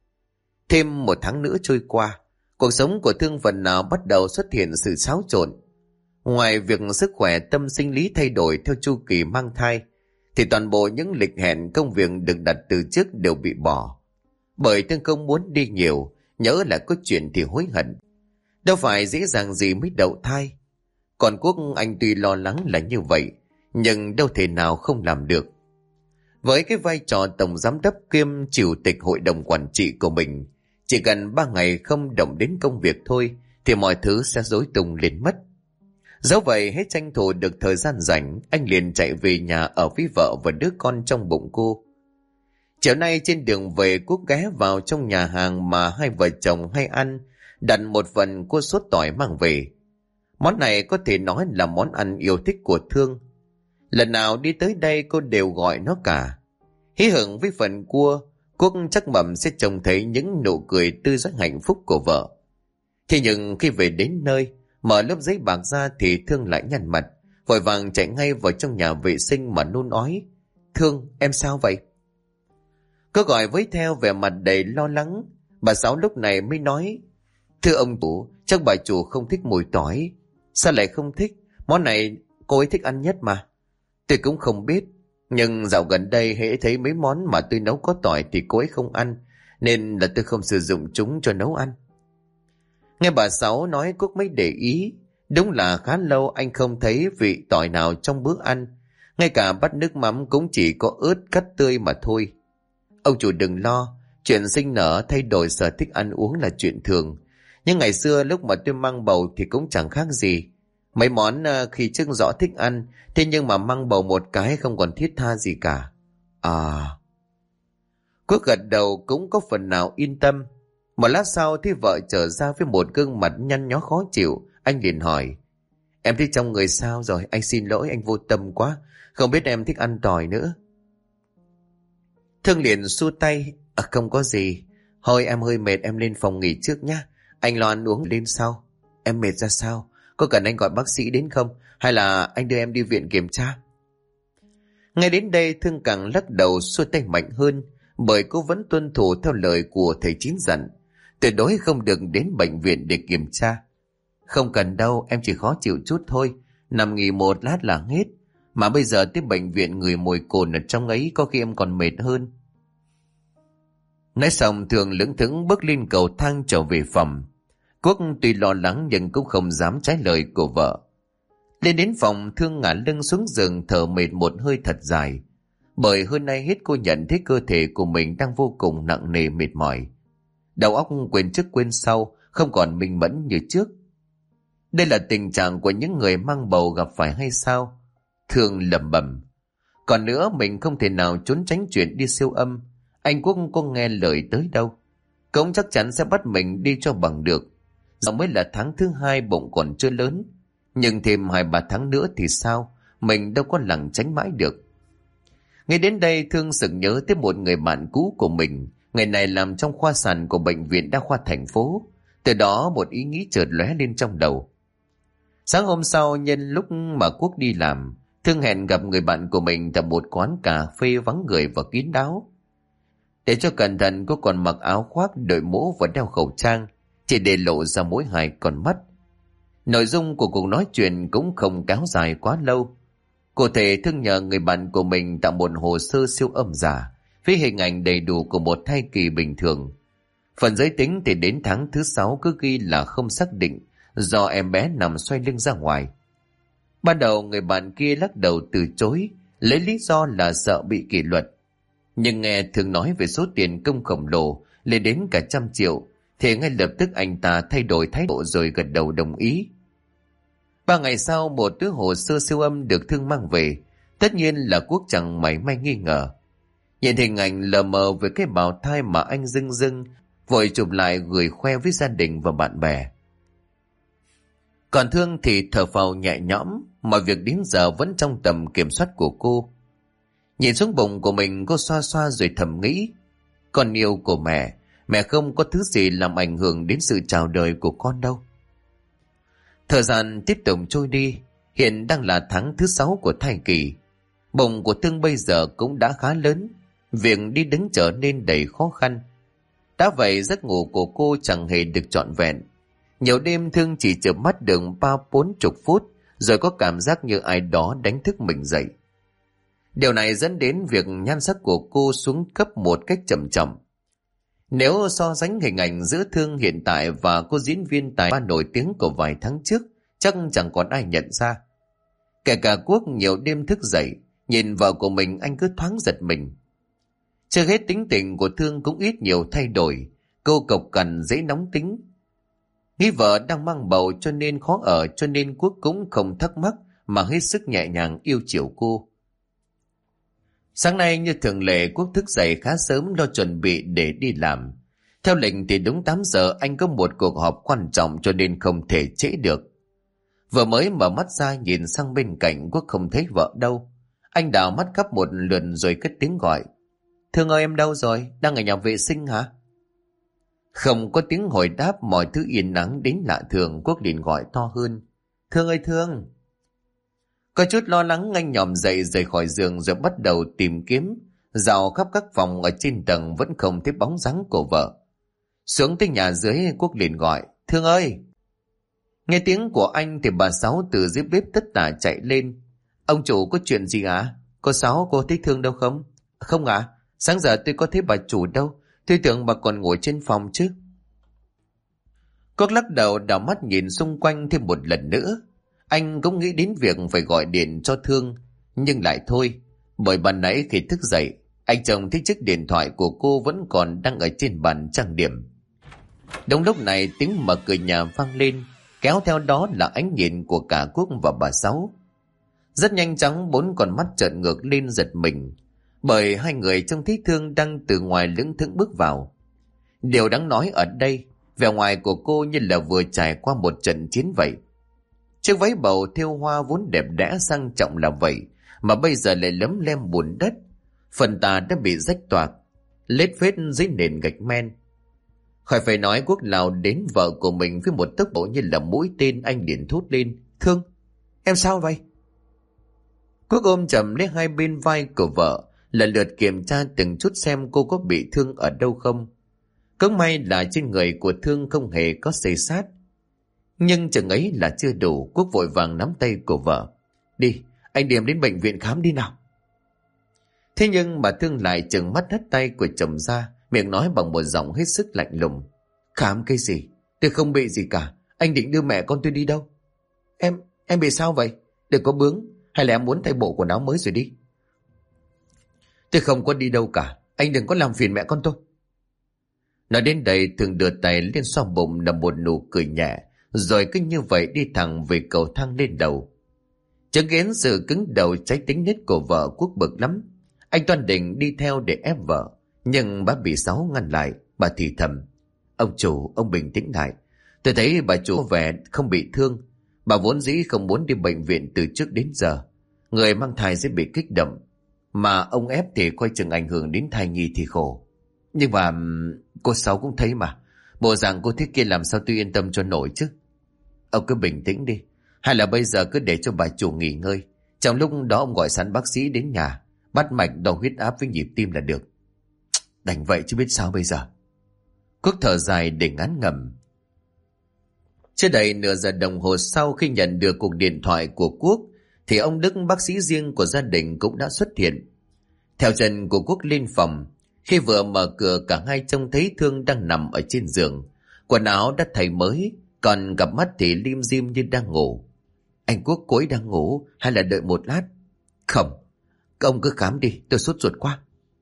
Thêm một tháng nữa trôi qua, cuộc sống của Thương phần nào bắt đầu xuất hiện sự xáo trộn. Ngoài việc sức khỏe tâm sinh lý thay đổi theo chu kỳ mang thai, thì toàn bộ những lịch hẹn công việc được đặt từ trước đều bị bỏ. Bởi Thương không muốn đi nhiều, nhớ là có chuyện thì hối hận. Đâu phải dễ dàng gì mới đậu thai. Còn Quốc anh tuy lo lắng là như vậy, nhưng đâu thể nào không làm được. Với cái vai trò tổng giám đốc kiêm chủ tịch hội đồng quản trị của mình, chỉ cần 3 ngày không động đến công việc thôi thì mọi thứ sẽ rối tung lên mất. Dẫu vậy, hết tranh thủ được thời gian rảnh, anh liền chạy về nhà ở với vợ và đứa con trong bụng cô. Chiều nay trên đường về, Quốc ghé vào trong nhà hàng mà hai vợ chồng hay ăn, đặt một phần cua sốt tỏi mang về. Món này có thể nói là món ăn yêu thích của Thương. Lần nào đi tới đây cô đều gọi nó cả. Hí hửng với phần cua, Quốc chắc mầm sẽ trông thấy những nụ cười tươi rói hạnh phúc của vợ. Thế nhưng khi về đến nơi, mở lớp giấy bạc ra thì Thương lại nhăn mặt, vội vàng chạy ngay vào trong nhà vệ sinh mà nôn ói. Thương, em sao vậy? Cô gọi với theo vẻ mặt đầy lo lắng. Bà Sáu lúc này mới nói, thưa ông chủ, chắc bà chủ không thích mùi tỏi. Sao lại không thích? Món này cô ấy thích ăn nhất mà. Tôi cũng không biết, nhưng dạo gần đây hễ thấy mấy món mà tôi nấu có tỏi thì cô ấy không ăn, nên là tôi không sử dụng chúng cho nấu ăn. Nghe bà Sáu nói, Quốc mới để ý. Đúng là khá lâu anh không thấy vị tỏi nào trong bữa ăn. Ngay cả bát nước mắm cũng chỉ có ớt cắt tươi mà thôi. Ông chủ đừng lo, chuyện sinh nở thay đổi sở thích ăn uống là chuyện thường. Nhưng ngày xưa lúc mà tôi mang bầu thì cũng chẳng khác gì. Mấy món khi trước rõ thích ăn, thế nhưng mà mang bầu một cái không còn thiết tha gì cả. À... Quốc gật đầu cũng có phần nào yên tâm. Một lát sau thì vợ trở ra với một gương mặt nhăn nhó khó chịu. Anh liền hỏi, em thấy trong người sao rồi? Anh xin lỗi, anh vô tâm quá, không biết em thích ăn tỏi nữa. Thương liền xua tay. Không có gì. Thôi em hơi mệt, em lên phòng nghỉ trước nhá. Anh lo ăn uống lên sau. Em mệt ra sao? Có cần anh gọi bác sĩ đến không? Hay là anh đưa em đi viện kiểm tra? Ngay đến đây Thương càng lắc đầu xua tay mạnh hơn, bởi cô vẫn tuân thủ theo lời của thầy Chín dặn, tuyệt đối không được đến bệnh viện để kiểm tra. Không cần đâu, em chỉ khó chịu chút thôi, nằm nghỉ một lát là hết. Mà bây giờ tiếp bệnh viện người mùi cồn ở trong ấy, có khi em còn mệt hơn. Nói xong Thương lững thững bước lên cầu thang trở về phòng. Quốc tuy lo lắng nhưng cũng không dám trái lời của vợ. Lên đến phòng, Thương ngả lưng xuống giường thở mệt một hơi thật dài. Bởi hơn nay hết cô nhận thấy cơ thể của mình đang vô cùng nặng nề mệt mỏi. Đầu óc quên trước quên sau, không còn minh mẫn như trước. Đây là tình trạng của những người mang bầu gặp phải hay sao? Thương lẩm bẩm. Còn nữa, mình không thể nào trốn tránh chuyện đi siêu âm. Anh Quốc có nghe lời tới đâu. Cũng chắc chắn sẽ bắt mình đi cho bằng được. Giờ mới là tháng thứ 2, bụng còn chưa lớn. Nhưng thêm 2-3 tháng nữa thì sao? Mình đâu có lảng tránh mãi được. Ngay đến đây Thương sực nhớ tới một người bạn cũ của mình. Người này làm trong khoa sản của bệnh viện đa khoa thành phố. Từ đó một ý nghĩ chợt lóe lên trong đầu. Sáng hôm sau, nhân lúc mà Quốc đi làm, Thương hẹn gặp người bạn của mình tại một quán cà phê vắng người và kín đáo. Để cho cẩn thận, cô còn mặc áo khoác, đội mũ và đeo khẩu trang, chỉ để lộ ra mỗi 2 con mắt. Nội dung của cuộc nói chuyện cũng không kéo dài quá lâu. Cụ thể, Thương nhờ người bạn của mình tạo một hồ sơ siêu âm giả với hình ảnh đầy đủ của một thai kỳ bình thường. Phần giới tính thì đến tháng thứ 6 cứ ghi là không xác định, do em bé nằm xoay lưng ra ngoài. Ban đầu người bạn kia lắc đầu từ chối, lấy lý do là sợ bị kỷ luật. Nhưng nghe Thương nói về số tiền công khổng lồ lên đến cả 100 triệu, thì ngay lập tức anh ta thay đổi thái độ rồi gật đầu đồng ý. 3 ngày sau, một thứ hồ sơ siêu âm được Thương mang về. Tất nhiên là Quốc chẳng mảy may nghi ngờ. Nhìn hình ảnh lờ mờ về cái bào thai mà anh dưng dưng, vội chụp lại gửi khoe với gia đình và bạn bè. Còn Thương thì thở phào nhẹ nhõm, mọi việc đến giờ vẫn trong tầm kiểm soát của cô. Nhìn xuống bụng của mình, cô xoa xoa rồi thầm nghĩ, con yêu của mẹ không có thứ gì làm ảnh hưởng đến sự chào đời của con đâu. Thời gian tiếp tục trôi đi, hiện đang là tháng thứ 6 của thai kỳ. Bụng của Thương bây giờ cũng đã khá lớn, việc đi đứng trở nên đầy khó khăn. Đã vậy giấc ngủ của cô chẳng hề được trọn vẹn. Nhiều đêm Thương chỉ chợp mắt được 30-40 phút, rồi có cảm giác như ai đó đánh thức mình dậy. Điều này dẫn đến việc nhan sắc của cô xuống cấp một cách chậm chậm. Nếu so sánh hình ảnh giữa Thương hiện tại và cô diễn viên tài ba nổi tiếng của vài tháng trước, chắc chẳng còn ai nhận ra. Kể cả Quốc nhiều đêm thức dậy, nhìn vợ của mình anh cứ thoáng giật mình. Chưa hết, tính tình của Thương cũng ít nhiều thay đổi, cô cộc cằn dễ nóng tính. Nghĩ vợ đang mang bầu cho nên khó ở, cho nên Quốc cũng không thắc mắc mà hết sức nhẹ nhàng yêu chiều cô. Sáng nay như thường lệ, Quốc thức dậy khá sớm lo chuẩn bị để đi làm. Theo lệnh thì đúng 8 giờ anh có một cuộc họp quan trọng cho nên không thể trễ được. Vừa mới mở mắt ra nhìn sang bên cạnh, Quốc không thấy vợ đâu. Anh đảo mắt khắp một lượt rồi cất tiếng gọi. Thương ơi, em đâu rồi? Đang ở nhà vệ sinh hả? Không có tiếng hồi đáp, mọi thứ yên ắng đến lạ thường. Quốc liền gọi to hơn. Thương ơi Thương! Có chút lo lắng, anh nhòm dậy rời khỏi giường rồi bắt đầu tìm kiếm, dạo khắp các phòng ở trên tầng vẫn không thấy bóng dáng của vợ. Xuống tới nhà dưới, Quốc liền gọi. Thương ơi! Nghe tiếng của anh thì bà Sáu từ dưới bếp tất tả chạy lên. Ông chủ có chuyện gì ạ? Cô Sáu, cô thấy Thương đâu không? Không ạ, sáng giờ tôi có thấy bà chủ đâu. Tôi tưởng bà còn ngồi trên phòng chứ. Quốc lắc đầu đảo mắt nhìn xung quanh thêm một lần nữa. Anh cũng nghĩ đến việc phải gọi điện cho Thương, nhưng lại thôi, bởi ban nãy khi thức dậy, anh chồng thấy chiếc điện thoại của cô vẫn còn đang ở trên bàn trang điểm. Đúng lúc này tiếng mở cửa nhà vang lên, kéo theo đó là ánh nhìn của cả Quốc và bà Sáu. Rất nhanh chóng 4 con mắt trợn ngược lên giật mình, bởi hai người trông thấy Thương đang từ ngoài lững thững bước vào. Điều đáng nói ở đây, vẻ ngoài của cô như là vừa trải qua một trận chiến vậy. Chiếc váy bầu thêu hoa vốn đẹp đẽ sang trọng là vậy, mà bây giờ lại lấm lem bùn đất. Phần tà đã bị rách toạc, lết phết dưới nền gạch men. Khỏi phải nói, Quốc lao đến vợ của mình với một tốc độ như là mũi tên. Anh liền thốt lên: Thương, em sao vậy? Quốc ôm chầm lấy hai bên vai của vợ, lần lượt kiểm tra từng chút xem cô có bị thương ở đâu không. Cũng may là trên người của Thương không hề có xê xát. Nhưng chừng ấy là chưa đủ. Quốc vội vàng nắm tay của vợ: Đi, anh đem đến bệnh viện khám đi nào. Thế nhưng mà Thương lại trừng mắt hất tay của chồng ra, miệng nói bằng một giọng hết sức lạnh lùng: Khám cái gì? Tôi không bị gì cả. Anh định đưa mẹ con tôi đi đâu? Em bị sao vậy? Đừng có bướng. Hay là em muốn thay bộ quần áo mới rồi đi? Tôi không có đi đâu cả. Anh đừng có làm phiền mẹ con tôi. Nói đến đây, Thương đưa tay lên xoa bụng là một nụ cười nhẹ, rồi cứ như vậy đi thẳng về cầu thang lên đầu. Chứng kiến sự cứng đầu trái tính nết của vợ, Quốc bực lắm. Anh toan định đi theo để ép vợ, nhưng bà bị Sáu ngăn lại. Bà thì thầm: Ông chủ, ông bình tĩnh lại. Tôi thấy bà chủ vẻ không bị thương. Bà vốn dĩ không muốn đi bệnh viện từ trước đến giờ. Người mang thai sẽ bị kích động, mà ông ép thì coi chừng ảnh hưởng đến thai nhi thì khổ. Nhưng mà cô Sáu cũng thấy mà, bộ dạng cô thế kia làm sao tôi yên tâm cho nổi chứ. Ông cứ bình tĩnh đi. Hay là bây giờ cứ để cho bà chủ nghỉ ngơi. Trong lúc đó ông gọi sẵn bác sĩ đến nhà, bắt mạch đo huyết áp với nhịp tim là được. Đành vậy chứ biết sao bây giờ. Quốc thở dài để ngán ngẩm. Chưa đầy nửa giờ đồng hồ sau, khi nhận được cuộc điện thoại của Quốc, thì ông Đức, bác sĩ riêng của gia đình, cũng đã xuất hiện. Theo chân của Quốc lên phòng. Khi vừa mở cửa, cả hai trông thấy Thương đang nằm ở trên giường, quần áo đã thay mới, còn cặp mắt thì lim dim như đang ngủ. Anh Quốc, cô ấy đang ngủ hay là đợi một lát? Không, ông cứ khám đi, tôi sốt ruột quá.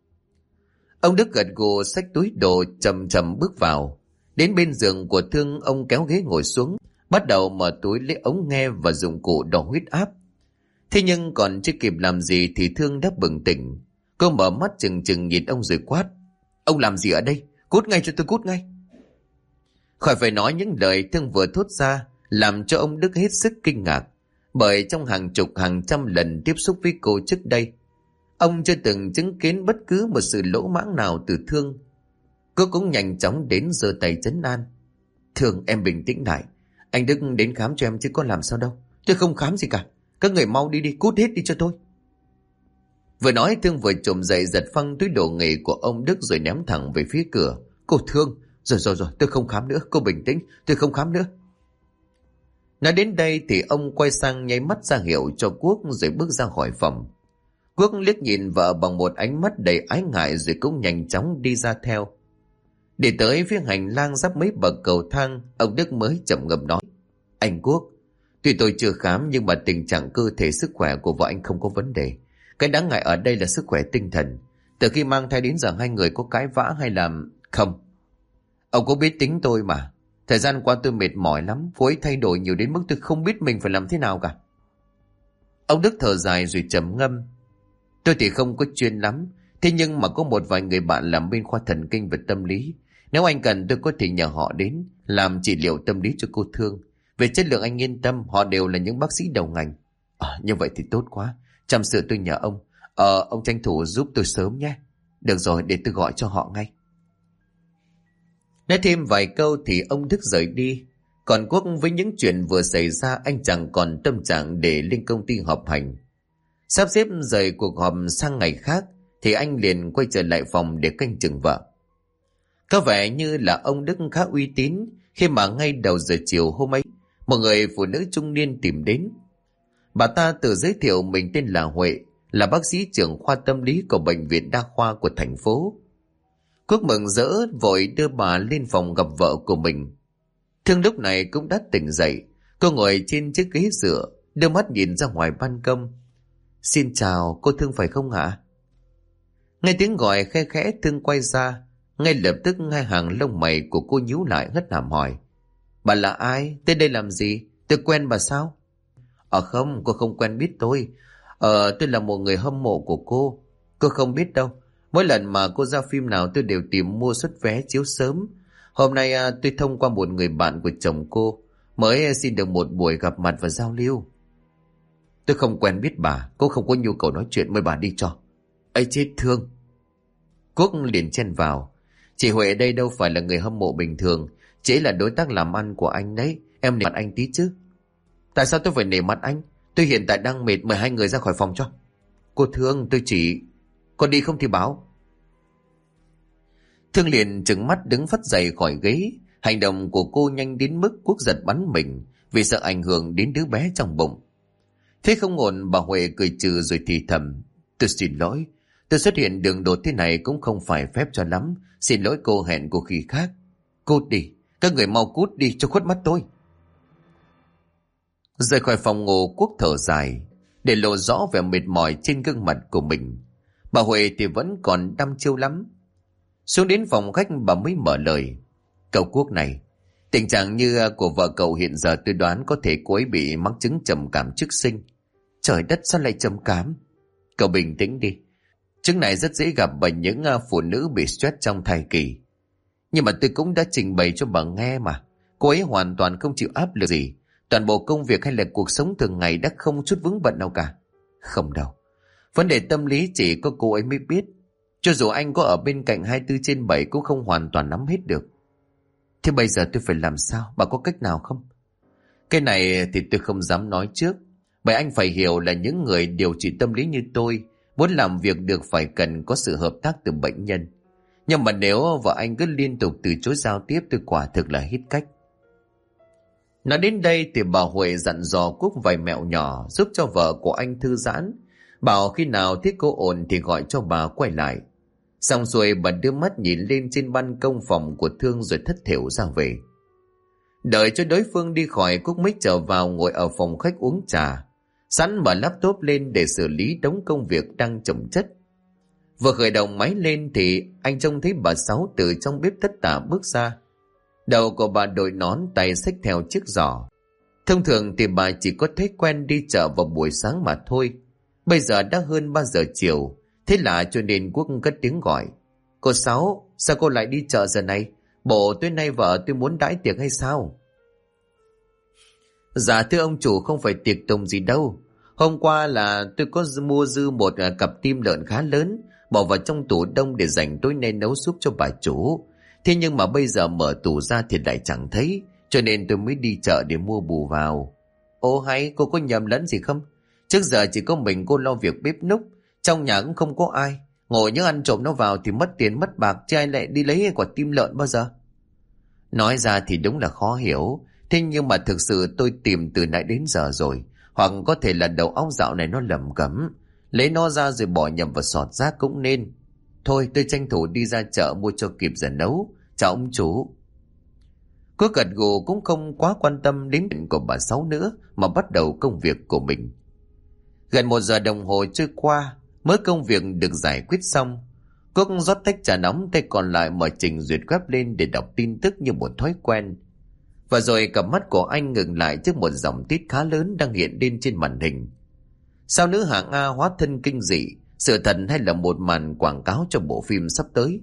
Ông Đức gật gù xách túi đồ chậm chậm bước vào. Đến bên giường của Thương, ông kéo ghế ngồi xuống, bắt đầu mở túi lấy ống nghe và dụng cụ đo huyết áp. Thế nhưng còn chưa kịp làm gì thì Thương đã bừng tỉnh. Cô mở mắt chừng chừng nhìn ông rồi quát: Ông làm gì ở đây? Cút ngay cho tôi, cút ngay. Khỏi phải nói, những lời Thương vừa thốt ra làm cho ông Đức hết sức kinh ngạc, bởi trong hàng chục hàng trăm lần tiếp xúc với cô trước đây, ông chưa từng chứng kiến bất cứ một sự lỗ mãng nào từ Thương. Cô cũng nhanh chóng đến giơ tay trấn an: Thương, em bình tĩnh lại. Anh Đức đến khám cho em chứ có làm sao đâu. Tôi không khám gì cả. Các người mau đi đi, cút hết đi cho tôi. Vừa nói, Thương vừa trồm dậy giật phăng túi đồ nghề của ông Đức rồi ném thẳng về phía cửa. Cô Thương, rồi, tôi không khám nữa. Cô bình tĩnh, tôi không khám nữa. Nói đến đây thì ông quay sang nháy mắt ra hiệu cho Quốc rồi bước ra khỏi phòng. Quốc liếc nhìn vợ bằng một ánh mắt đầy ái ngại rồi cũng nhanh chóng đi ra theo. Để tới phía hành lang giáp mấy bậc cầu thang, ông Đức mới chậm ngâm nói: Anh Quốc, tuy tôi chưa khám nhưng mà tình trạng cơ thể sức khỏe của vợ anh không có vấn đề. Cái đáng ngại ở đây là sức khỏe tinh thần. Từ khi mang thai đến giờ hai người có cãi vã hay làm không? Ông có biết tính tôi mà. Thời gian qua tôi mệt mỏi lắm. Cô ấy thay đổi nhiều đến mức tôi không biết mình phải làm thế nào cả. Ông Đức thở dài rồi trầm ngâm: Tôi thì không có chuyên lắm. Thế nhưng mà có một vài người bạn làm bên khoa thần kinh và tâm lý. Nếu anh cần tôi có thể nhờ họ đến làm trị liệu tâm lý cho cô Thương. Về chất lượng anh yên tâm, họ đều là những bác sĩ đầu ngành. Như vậy thì tốt quá. Chăm sự tôi nhờ ông. Ông tranh thủ giúp tôi sớm nhé. Được rồi, để tôi gọi cho họ ngay. Nói thêm vài câu thì ông Đức rời đi. Còn Quốc với những chuyện vừa xảy ra, anh chẳng còn tâm trạng để lên công ty họp hành. Sắp xếp rời cuộc họp sang ngày khác thì anh liền quay trở lại phòng để canh chừng vợ. Có vẻ như là ông Đức khá uy tín khi mà ngay đầu giờ chiều hôm ấy, một người phụ nữ trung niên tìm đến. Bà ta tự giới thiệu mình tên là Huệ, là bác sĩ trưởng khoa tâm lý của bệnh viện đa khoa của thành phố. Quốc mừng rỡ vội đưa bà lên phòng gặp vợ của mình. Thương lúc này cũng đã tỉnh dậy. Cô ngồi trên chiếc ghế dựa, đưa mắt nhìn ra ngoài ban công. Xin chào, cô Thương phải không ạ? Nghe tiếng gọi khe khẽ, Thương quay ra. Ngay lập tức hai hàng lông mày của cô nhíu lại, hất hàm hỏi: Bà là ai? Tới đây làm gì? Tôi quen bà sao? Không, cô không quen biết tôi. Tôi là một người hâm mộ của cô. Cô không biết đâu. Mỗi lần mà cô ra phim nào tôi đều tìm mua suất vé chiếu sớm. Hôm nay tôi thông qua một người bạn của chồng cô mới xin được một buổi gặp mặt và giao lưu. Tôi không quen biết bà, cô không có nhu cầu nói chuyện, mời bà đi cho. Ấy chết Thương. Quốc liền chen vào. Chị Huệ đây đâu phải là người hâm mộ bình thường. Chị ấy là đối tác làm ăn của anh đấy. Em nể mặt anh tí chứ. Tại sao tôi phải nể mặt anh? Tôi hiện tại đang mệt, mời hai người ra khỏi phòng cho. Cô Thương, tôi chỉ... Còn đi không thì báo. Thương liền trừng mắt đứng phắt dậy khỏi ghế. Hành động của cô nhanh đến mức Quốc giật bắn mình vì sợ ảnh hưởng đến đứa bé trong bụng. Thế không ổn, bà Huệ cười trừ rồi thì thầm. Tôi xin lỗi. Tôi xuất hiện đường đột thế này cũng không phải phép cho lắm. Xin lỗi cô, hẹn cô khi khác. Cút đi. Các người mau cút đi cho khuất mắt tôi. Rời khỏi phòng ngủ, Quốc thở dài để lộ rõ vẻ mệt mỏi trên gương mặt của mình. Bà Huệ thì vẫn còn đăm chiêu lắm. Xuống đến phòng khách bà mới mở lời. Cậu Quốc này, tình trạng như của vợ cậu hiện giờ tôi đoán có thể cô ấy bị mắc chứng trầm cảm trước sinh. Trời đất, sao lại trầm cảm? Cậu bình tĩnh đi. Chứng này rất dễ gặp bởi những phụ nữ bị stress trong thai kỳ. Nhưng mà tôi cũng đã trình bày cho bà nghe mà. Cô ấy hoàn toàn không chịu áp lực gì. Toàn bộ công việc hay là cuộc sống thường ngày đã không chút vướng bận nào cả. Không đâu. Vấn đề tâm lý chỉ có cô ấy mới biết. Cho dù anh có ở bên cạnh 24/7 cũng không hoàn toàn nắm hết được. Thế bây giờ tôi phải làm sao? Bà có cách nào không? Cái này thì tôi không dám nói trước. Bởi anh phải hiểu là những người điều trị tâm lý như tôi muốn làm việc được phải cần có sự hợp tác từ bệnh nhân. Nhưng mà nếu vợ anh cứ liên tục từ chối giao tiếp, tôi quả thực là hết cách. Nói đến đây thì bà Huệ dặn dò Quốc vài mẹo nhỏ giúp cho vợ của anh thư giãn. Bảo khi nào thấy cô ổn thì gọi cho bà quay lại. Xong rồi bà đưa mắt nhìn lên trên ban công phòng của Thương rồi thất thểu ra về. Đợi cho đối phương đi khỏi, Quốc mới trở vào ngồi ở phòng khách uống trà. Sẵn mở laptop lên để xử lý đống công việc đang chồng chất. Vừa khởi động máy lên thì anh trông thấy bà Sáu từ trong bếp tất tả bước ra. Đầu của bà đội nón, tay xách theo chiếc giỏ. Thông thường thì bà chỉ có thói quen đi chợ vào buổi sáng mà thôi. Bây giờ đã hơn 3 giờ chiều. Thế là cho nên Quốc cất tiếng gọi. Cô Sáu, sao cô lại đi chợ giờ này? Bộ tối nay vợ tôi muốn đãi tiệc hay sao? Dạ thưa ông chủ, không phải tiệc tùng gì đâu. Hôm qua là tôi có mua dư một cặp tim lợn khá lớn, bỏ vào trong tủ đông để dành tối nay nấu súp cho bà chủ. Thế nhưng mà bây giờ mở tủ ra thì lại chẳng thấy, cho nên tôi mới đi chợ để mua bù vào. Ồ hay, cô có nhầm lẫn gì không? Trước giờ chỉ có mình cô lo việc bếp núc, trong nhà cũng không có ai. Ngồi nhớ ăn trộm nó vào thì mất tiền mất bạc, chứ ai lại đi lấy quả tim lợn bao giờ? Nói ra thì đúng là khó hiểu. Thế nhưng mà thực sự tôi tìm từ nãy đến giờ rồi. Hoặc có thể là đầu óc dạo này nó lẩm cẩm, lấy nó ra rồi bỏ nhầm vào sọt rác cũng nên. Thôi tôi tranh thủ đi ra chợ mua cho kịp giờ nấu. Chào ông chủ. Cô gật gù cũng không quá quan tâm đến chuyện của bà Sáu nữa, mà bắt đầu công việc của mình. Gần 1 giờ đồng hồ trôi qua, mới công việc được giải quyết xong. Cúc rót tách trà nóng, tay còn lại mở trình duyệt web lên để đọc tin tức như một thói quen. Và rồi cặp mắt của anh ngừng lại trước một dòng tít khá lớn đang hiện lên trên màn hình. Sao nữ hạng A hóa thân kinh dị, sự thật hay là một màn quảng cáo cho bộ phim sắp tới?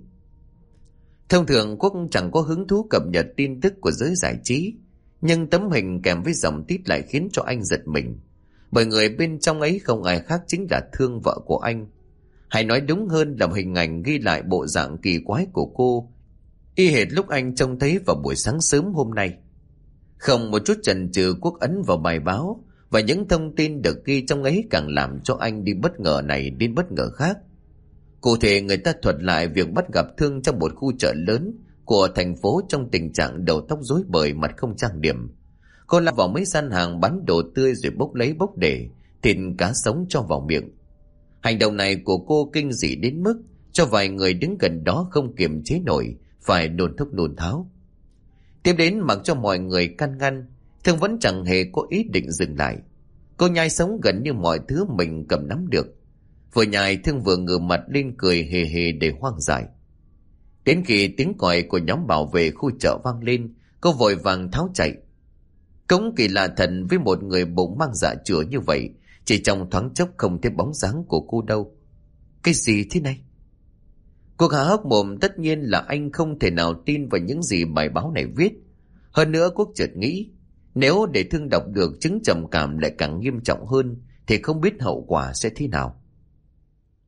Thông thường Quốc chẳng có hứng thú cập nhật tin tức của giới giải trí, nhưng tấm hình kèm với dòng tít lại khiến cho anh giật mình. Bởi người bên trong ấy không ai khác chính là Thương, vợ của anh. Hay nói đúng hơn là hình ảnh ghi lại bộ dạng kỳ quái của cô, y hệt lúc anh trông thấy vào buổi sáng sớm hôm nay. Không một chút chần chừ, Quốc ấn vào bài báo, và những thông tin được ghi trong ấy càng làm cho anh đi bất ngờ này đến bất ngờ khác. Cụ thể, người ta thuật lại việc bắt gặp Thương trong một khu chợ lớn của thành phố trong tình trạng đầu tóc rối bời, mặt không trang điểm. Cô lao vào mấy gian hàng bán đồ tươi rồi bốc lấy bốc để thịt cá sống cho vào miệng. Hành động này của cô kinh dị đến mức cho vài người đứng gần đó không kiềm chế nổi, phải nôn thốc nôn tháo. Tiếp đến, mặc cho mọi người can ngăn, Thương vẫn chẳng hề có ý định dừng lại. Cô nhai sống gần như mọi thứ mình cầm nắm được. Vừa nhai, Thương vừa ngửa mặt lên cười hề hề để hoang dại. Đến khi tiếng còi của nhóm bảo vệ khu chợ vang lên, cô vội vàng tháo chạy. Cũng kỳ lạ thật, với một người bụng mang dạ chửa như vậy, chỉ trong thoáng chốc không thấy bóng dáng của cô đâu. Cái gì thế này? Cuộc há hốc mồm, tất nhiên là anh không thể nào tin vào những gì bài báo này viết. Hơn nữa, Quốc chợt nghĩ, nếu để Thương đọc được chứng trầm cảm lại càng nghiêm trọng hơn, thì không biết hậu quả sẽ thế nào.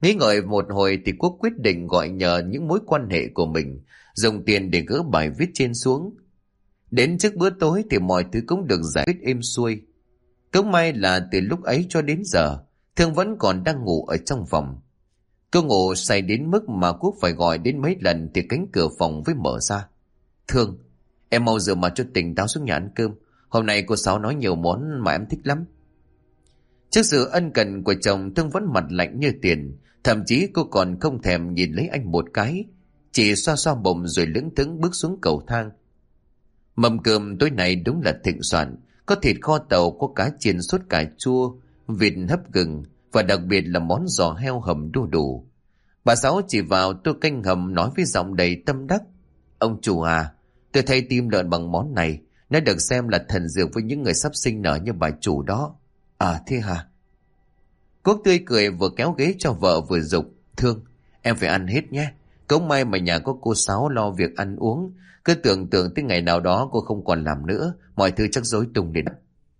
Nghĩ ngợi một hồi thì Quốc quyết định gọi nhờ những mối quan hệ của mình, dùng tiền để gỡ bài viết trên xuống. Đến trước bữa tối thì mọi thứ cũng được giải quyết êm xuôi. Cũng may là từ lúc ấy cho đến giờ, Thương vẫn còn đang ngủ ở trong phòng. Cô ngủ say đến mức mà Quốc phải gọi đến mấy lần thì cánh cửa phòng mới mở ra. Thương, em mau rửa mặt cho tỉnh táo xuống nhà ăn cơm. Hôm nay cô Sáu nói nhiều món mà em thích lắm. Trước sự ân cần của chồng, Thương vẫn mặt lạnh như tiền. Thậm chí cô còn không thèm nhìn lấy anh một cái, chỉ xoa xoa bụng rồi lững thững bước xuống cầu thang. Mâm cơm tối nay đúng là thịnh soạn. Có thịt kho tàu, có cá chiên sốt cà chua, vịt hấp gừng và đặc biệt là món giò heo hầm đu đủ. Bà Sáu chỉ vào tô canh hầm nói với giọng đầy tâm đắc: Ông chủ à, tôi thay tim lợn bằng món này, nó được xem là thần dược với những người sắp sinh nở như bà chủ đó. À thế hả? Quốc tươi cười vừa kéo ghế cho vợ vừa giục: Thương, em phải ăn hết nhé. Cũng may mà nhà có cô Sáu lo việc ăn uống. Cứ tưởng tượng tới ngày nào đó cô không còn làm nữa, mọi thứ chắc rối tung đến.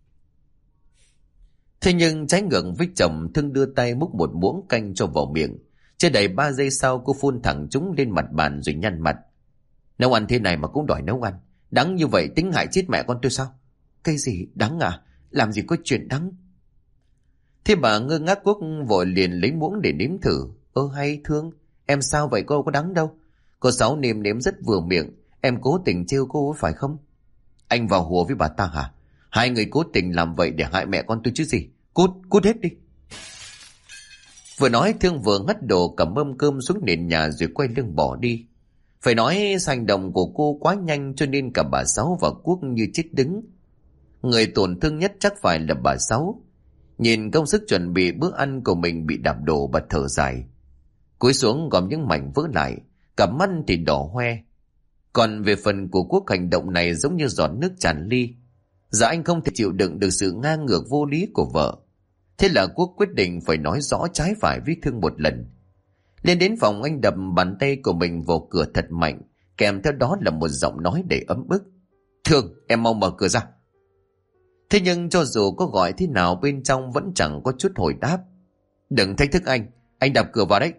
Thế nhưng trái ngược với chồng, Thương đưa tay múc một muỗng canh cho vào miệng. Chưa đầy 3 giây sau, cô phun thẳng chúng lên mặt bàn rồi nhăn mặt. Nấu ăn thế này mà cũng đòi nấu ăn. Đắng như vậy tính hại chết mẹ con tôi sao? Cái gì đắng à? Làm gì có chuyện đắng? Thế bà ngơ ngác, Quốc vội liền lấy muỗng để nếm thử. Hay Thương, em sao vậy, cô có đắng đâu. Cô Sáu nêm nếm rất vừa miệng. Em cố tình trêu cô phải không? Anh vào hùa với bà ta hả? Hai người cố tình làm vậy để hại mẹ con tôi chứ gì. Cút hết đi. Vừa nói Thương vừa ngắt đồ cầm mâm cơm xuống nền nhà rồi quay lưng bỏ đi. Phải nói hành động của cô quá nhanh cho nên cả bà Sáu và Quốc như chết đứng. Người tổn thương nhất chắc phải là bà Sáu. Nhìn công sức chuẩn bị bữa ăn của mình bị đạp đổ, bà thở dài. Cúi xuống gom những mảnh vỡ lại, cả mắt thì đỏ hoe. Còn về phần của Quốc, hành động này giống như giọt nước tràn ly. Giờ anh không thể chịu đựng được sự ngang ngược vô lý của vợ. Thế là Quốc quyết định phải nói rõ trái phải với Thương một lần. Lên đến phòng, anh đập bàn tay của mình vào cửa thật mạnh, kèm theo đó là một giọng nói đầy ấm ức. Thương, em mau mở cửa ra. Thế nhưng cho dù có gọi thế nào, bên trong vẫn chẳng có chút hồi đáp. Đừng thách thức anh đập cửa vào đấy.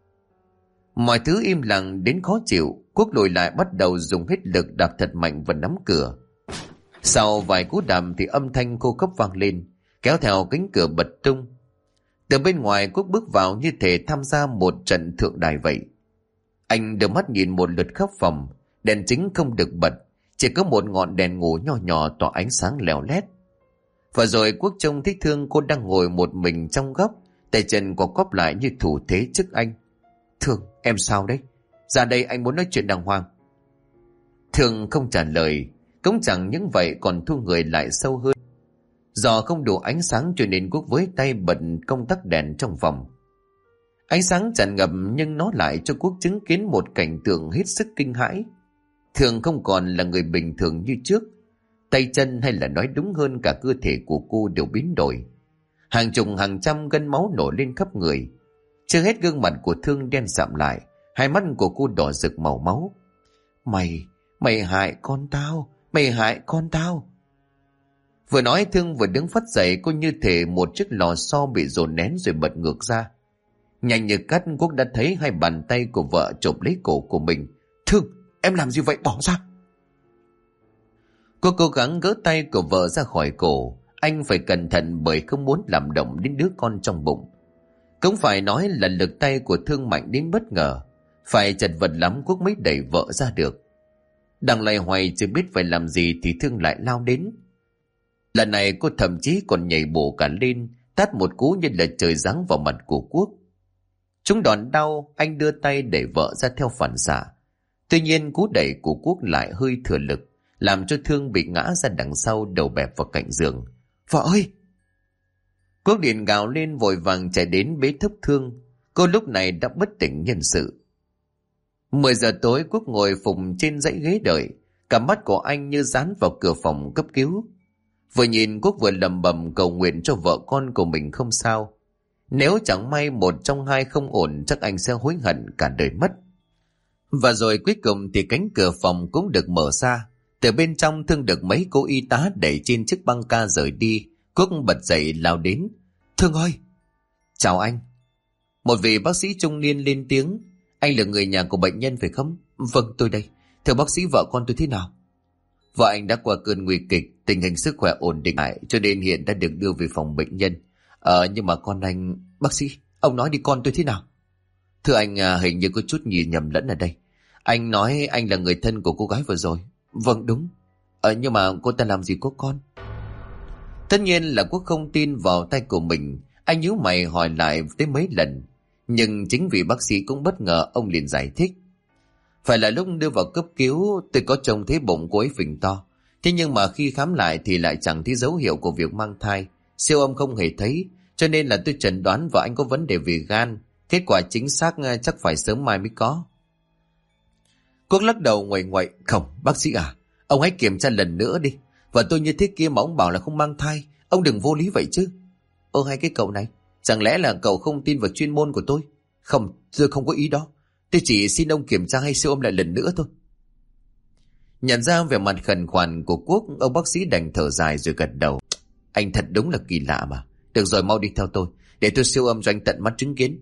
Mọi thứ im lặng đến khó chịu. Quốc lùi lại bắt đầu dùng hết lực đạp thật mạnh vào nắm cửa. Sau vài cú đạp thì âm thanh khô khốc vang lên, kéo theo cánh cửa bật tung. Từ bên ngoài, Quốc bước vào như thể tham gia một trận thượng đài vậy. Anh đưa mắt nhìn một lượt khắp phòng. Đèn chính không được bật, chỉ có một ngọn đèn ngủ nho nhỏ tỏa ánh sáng lèo lét. Và rồi Quốc trông thấy Thương, cô đang ngồi một mình trong góc, tay chân co quắp lại như thủ thế trước anh. Thương, em sao đấy? Ra đây, anh muốn nói chuyện đàng hoàng. Thương không trả lời, cũng chẳng những vậy còn thu người lại sâu hơn. Do không đủ ánh sáng cho nên Quốc với tay bật công tắc đèn trong phòng. Ánh sáng tràn ngập nhưng nó lại cho Quốc chứng kiến một cảnh tượng hết sức kinh hãi. Thương không còn là người bình thường như trước. Tay chân, hay là nói đúng hơn cả cơ thể của cô đều biến đổi. Hàng chục hàng trăm gân máu nổi lên khắp người. Chưa hết, gương mặt của Thương đen sạm lại, hai mắt của cô đỏ rực màu máu. Mày hại con tao, mày hại con tao. Vừa nói Thương vừa đứng phắt dậy, cô như thể một chiếc lò xo bị dồn nén rồi bật ngược ra. Nhanh như cắt, Quốc đã thấy hai bàn tay của vợ chộp lấy cổ của mình. Thương, em làm gì vậy, bỏ ra. Cô cố gắng gỡ tay của vợ ra khỏi cổ. Anh phải cẩn thận bởi không muốn làm động đến đứa con trong bụng. Cũng phải nói là lực tay của Thương mạnh đến bất ngờ. Phải chật vật lắm Quốc mới đẩy vợ ra được. Đang loay hoay chưa biết phải làm gì thì Thương lại lao đến. Lần này cô thậm chí còn nhảy bổ cả lên, tát một cú như là trời giáng vào mặt của Quốc. Chúng đòn đau, anh đưa tay đẩy vợ ra theo phản xạ. Tuy nhiên cú đẩy của Quốc lại hơi thừa lực, làm cho Thương bị ngã ra đằng sau, đầu bẹp vào cạnh giường. Vợ ơi! Quốc điện gào lên, vội vàng chạy đến bế thốc Thương. Cô lúc này đã bất tỉnh nhân sự. 10 giờ tối, Quốc ngồi phùng trên dãy ghế đợi. Cả mắt của anh như dán vào cửa phòng cấp cứu. Vừa nhìn Quốc vừa lầm bầm cầu nguyện cho vợ con của mình không sao. Nếu chẳng may một trong hai không ổn, chắc anh sẽ hối hận cả đời mất. Và rồi cuối cùng thì cánh cửa phòng cũng được mở ra. Từ bên trong Thương được mấy cô y tá đẩy trên chiếc băng ca rời đi. Quốc bật dậy lao đến. Thương ơi! Chào anh! Một vị bác sĩ trung niên lên tiếng. Anh là người nhà của bệnh nhân phải không? Vâng, tôi đây. Thưa bác sĩ, vợ con tôi thế nào? Vợ anh đã qua cơn nguy kịch, tình hình sức khỏe ổn định lại, cho nên hiện đã được đưa về phòng bệnh nhân. Nhưng mà con anh... Bác sĩ, ông nói đi, con tôi thế nào? Thưa anh, hình như có chút nhìn nhầm lẫn ở đây. Anh nói anh là người thân của cô gái vừa rồi. Vâng, đúng. Nhưng mà cô ta làm gì có con? Tất nhiên là Quốc không tin vào tay của mình. Anh nhíu mày hỏi lại tới mấy lần. Nhưng chính vì bác sĩ cũng bất ngờ, ông liền giải thích. Phải là lúc đưa vào cấp cứu tôi có trông thấy bụng cô ấy phình to. Thế nhưng mà khi khám lại thì lại chẳng thấy dấu hiệu của việc mang thai. Siêu âm không hề thấy. Cho nên là tôi chẩn đoán vợ anh có vấn đề về gan. Kết quả chính xác chắc phải sớm mai mới có. Quốc lắc đầu nguậy nguậy. Không, bác sĩ à, ông hãy kiểm tra lần nữa đi. Vợ tôi như thế kia mà ông bảo là không mang thai. Ông đừng vô lý vậy chứ. Hay cái cậu này, chẳng lẽ là cậu không tin vào chuyên môn của tôi? Không, tôi không có ý đó. Tôi chỉ xin ông kiểm tra hay siêu âm lại lần nữa thôi. Nhận ra vẻ mặt khẩn khoản của Quốc, ông bác sĩ đành thở dài rồi gật đầu. Anh thật đúng là kỳ lạ mà. Được rồi, mau đi theo tôi, để tôi siêu âm cho anh tận mắt chứng kiến.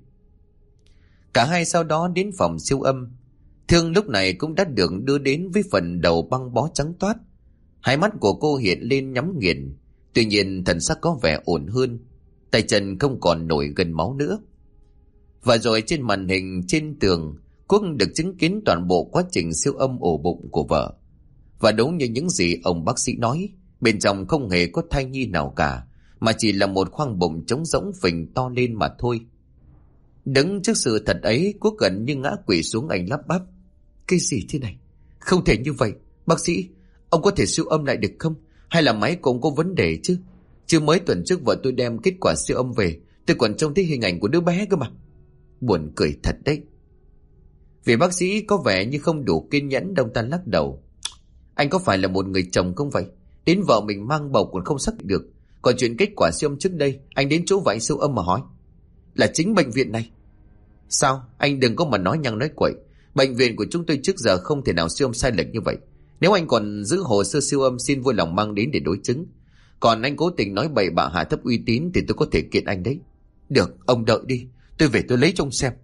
Cả hai sau đó đến phòng siêu âm. Thương lúc này cũng đã được đưa đến với phần đầu băng bó trắng toát. Hai mắt của cô hiện lên nhắm nghiền. Tuy nhiên thần sắc có vẻ ổn hơn. Tay chân không còn nổi gần máu nữa. Và rồi trên màn hình trên tường, Quốc được chứng kiến toàn bộ quá trình siêu âm ổ bụng của vợ. Và đúng như những gì ông bác sĩ nói, bên trong không hề có thai nhi nào cả, mà chỉ là một khoang bụng trống rỗng phình to lên mà thôi. Đứng trước sự thật ấy, Quốc gần như ngã quỵ xuống, anh lắp bắp. Cái gì thế này? Không thể như vậy. Bác sĩ, ông có thể siêu âm lại được không? Hay là máy của ông có vấn đề chứ? Chứ mới tuần trước vợ tôi đem kết quả siêu âm về, tôi còn trông thấy hình ảnh của đứa bé cơ mà. Buồn cười thật đấy. Vì bác sĩ có vẻ như không đủ kiên nhẫn, ông ta lắc đầu. Anh có phải là một người chồng không vậy? Đến vợ mình mang bầu còn không xác định được. Còn chuyện kết quả siêu âm trước đây, anh đến chỗ và anh siêu âm mà hỏi. Là chính bệnh viện này. Sao? Anh đừng có mà nói nhăng nói quậy. Bệnh viện của chúng tôi trước giờ không thể nào siêu âm sai lệch như vậy. Nếu anh còn giữ hồ sơ siêu âm, xin vui lòng mang đến để đối chứng. Còn anh cố tình nói bậy bạ hạ thấp uy tín thì tôi có thể kiện anh đấy. Được, ông đợi đi, tôi về tôi lấy cho ông xem.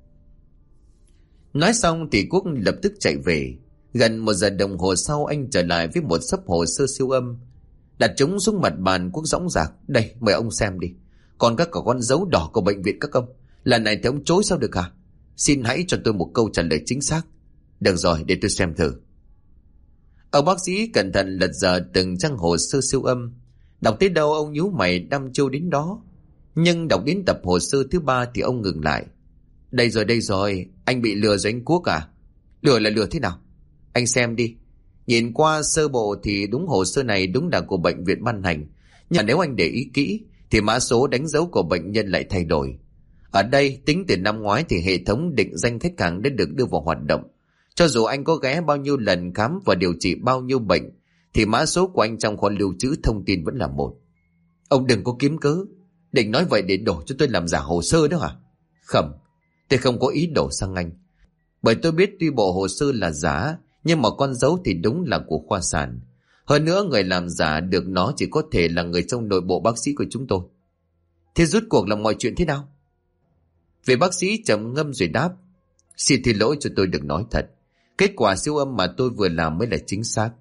Nói xong thì Quốc lập tức chạy về. Gần 1 giờ đồng hồ sau, anh trở lại với một xấp hồ sơ siêu âm. Đặt chúng xuống mặt bàn, Quốc dõng dạc. Đây, mời ông xem đi. Còn các con dấu đỏ của bệnh viện các ông. Lần này thì ông chối sao được hả? Xin hãy cho tôi một câu trả lời chính xác. Được rồi, để tôi xem thử. Ông bác sĩ cẩn thận lật dở từng trang hồ sơ siêu âm. Đọc tới đâu ông nhíu mày đăm chiêu đến đó. Nhưng đọc đến tập hồ sơ thứ 3 thì ông ngừng lại. Đây rồi, anh bị lừa rồi anh Quốc à? Lừa là lừa thế nào? Anh xem đi. Nhìn qua sơ bộ thì đúng hồ sơ này đúng là của bệnh viện ban hành. Nhưng mà nếu anh để ý kỹ thì mã số đánh dấu của bệnh nhân lại thay đổi. Ở đây tính từ năm ngoái thì hệ thống định danh khách hàng đã được đưa vào hoạt động. Cho dù anh có ghé bao nhiêu lần khám và điều trị bao nhiêu bệnh thì mã số của anh trong kho lưu trữ thông tin vẫn là 1. Ông đừng có kiếm cớ. Định nói vậy để đổ cho tôi làm giả hồ sơ đó hả? Không, tôi không có ý đổ sang anh. Bởi tôi biết tuy bộ hồ sơ là giả, nhưng mà con dấu thì đúng là của khoa sản. Hơn nữa người làm giả được nó chỉ có thể là người trong nội bộ bác sĩ của chúng tôi. Thế rút cuộc là mọi chuyện thế nào? Vị bác sĩ trầm ngâm rồi đáp. Xin thứ lỗi cho tôi được nói thật. Kết quả siêu âm mà tôi vừa làm mới là chính xác.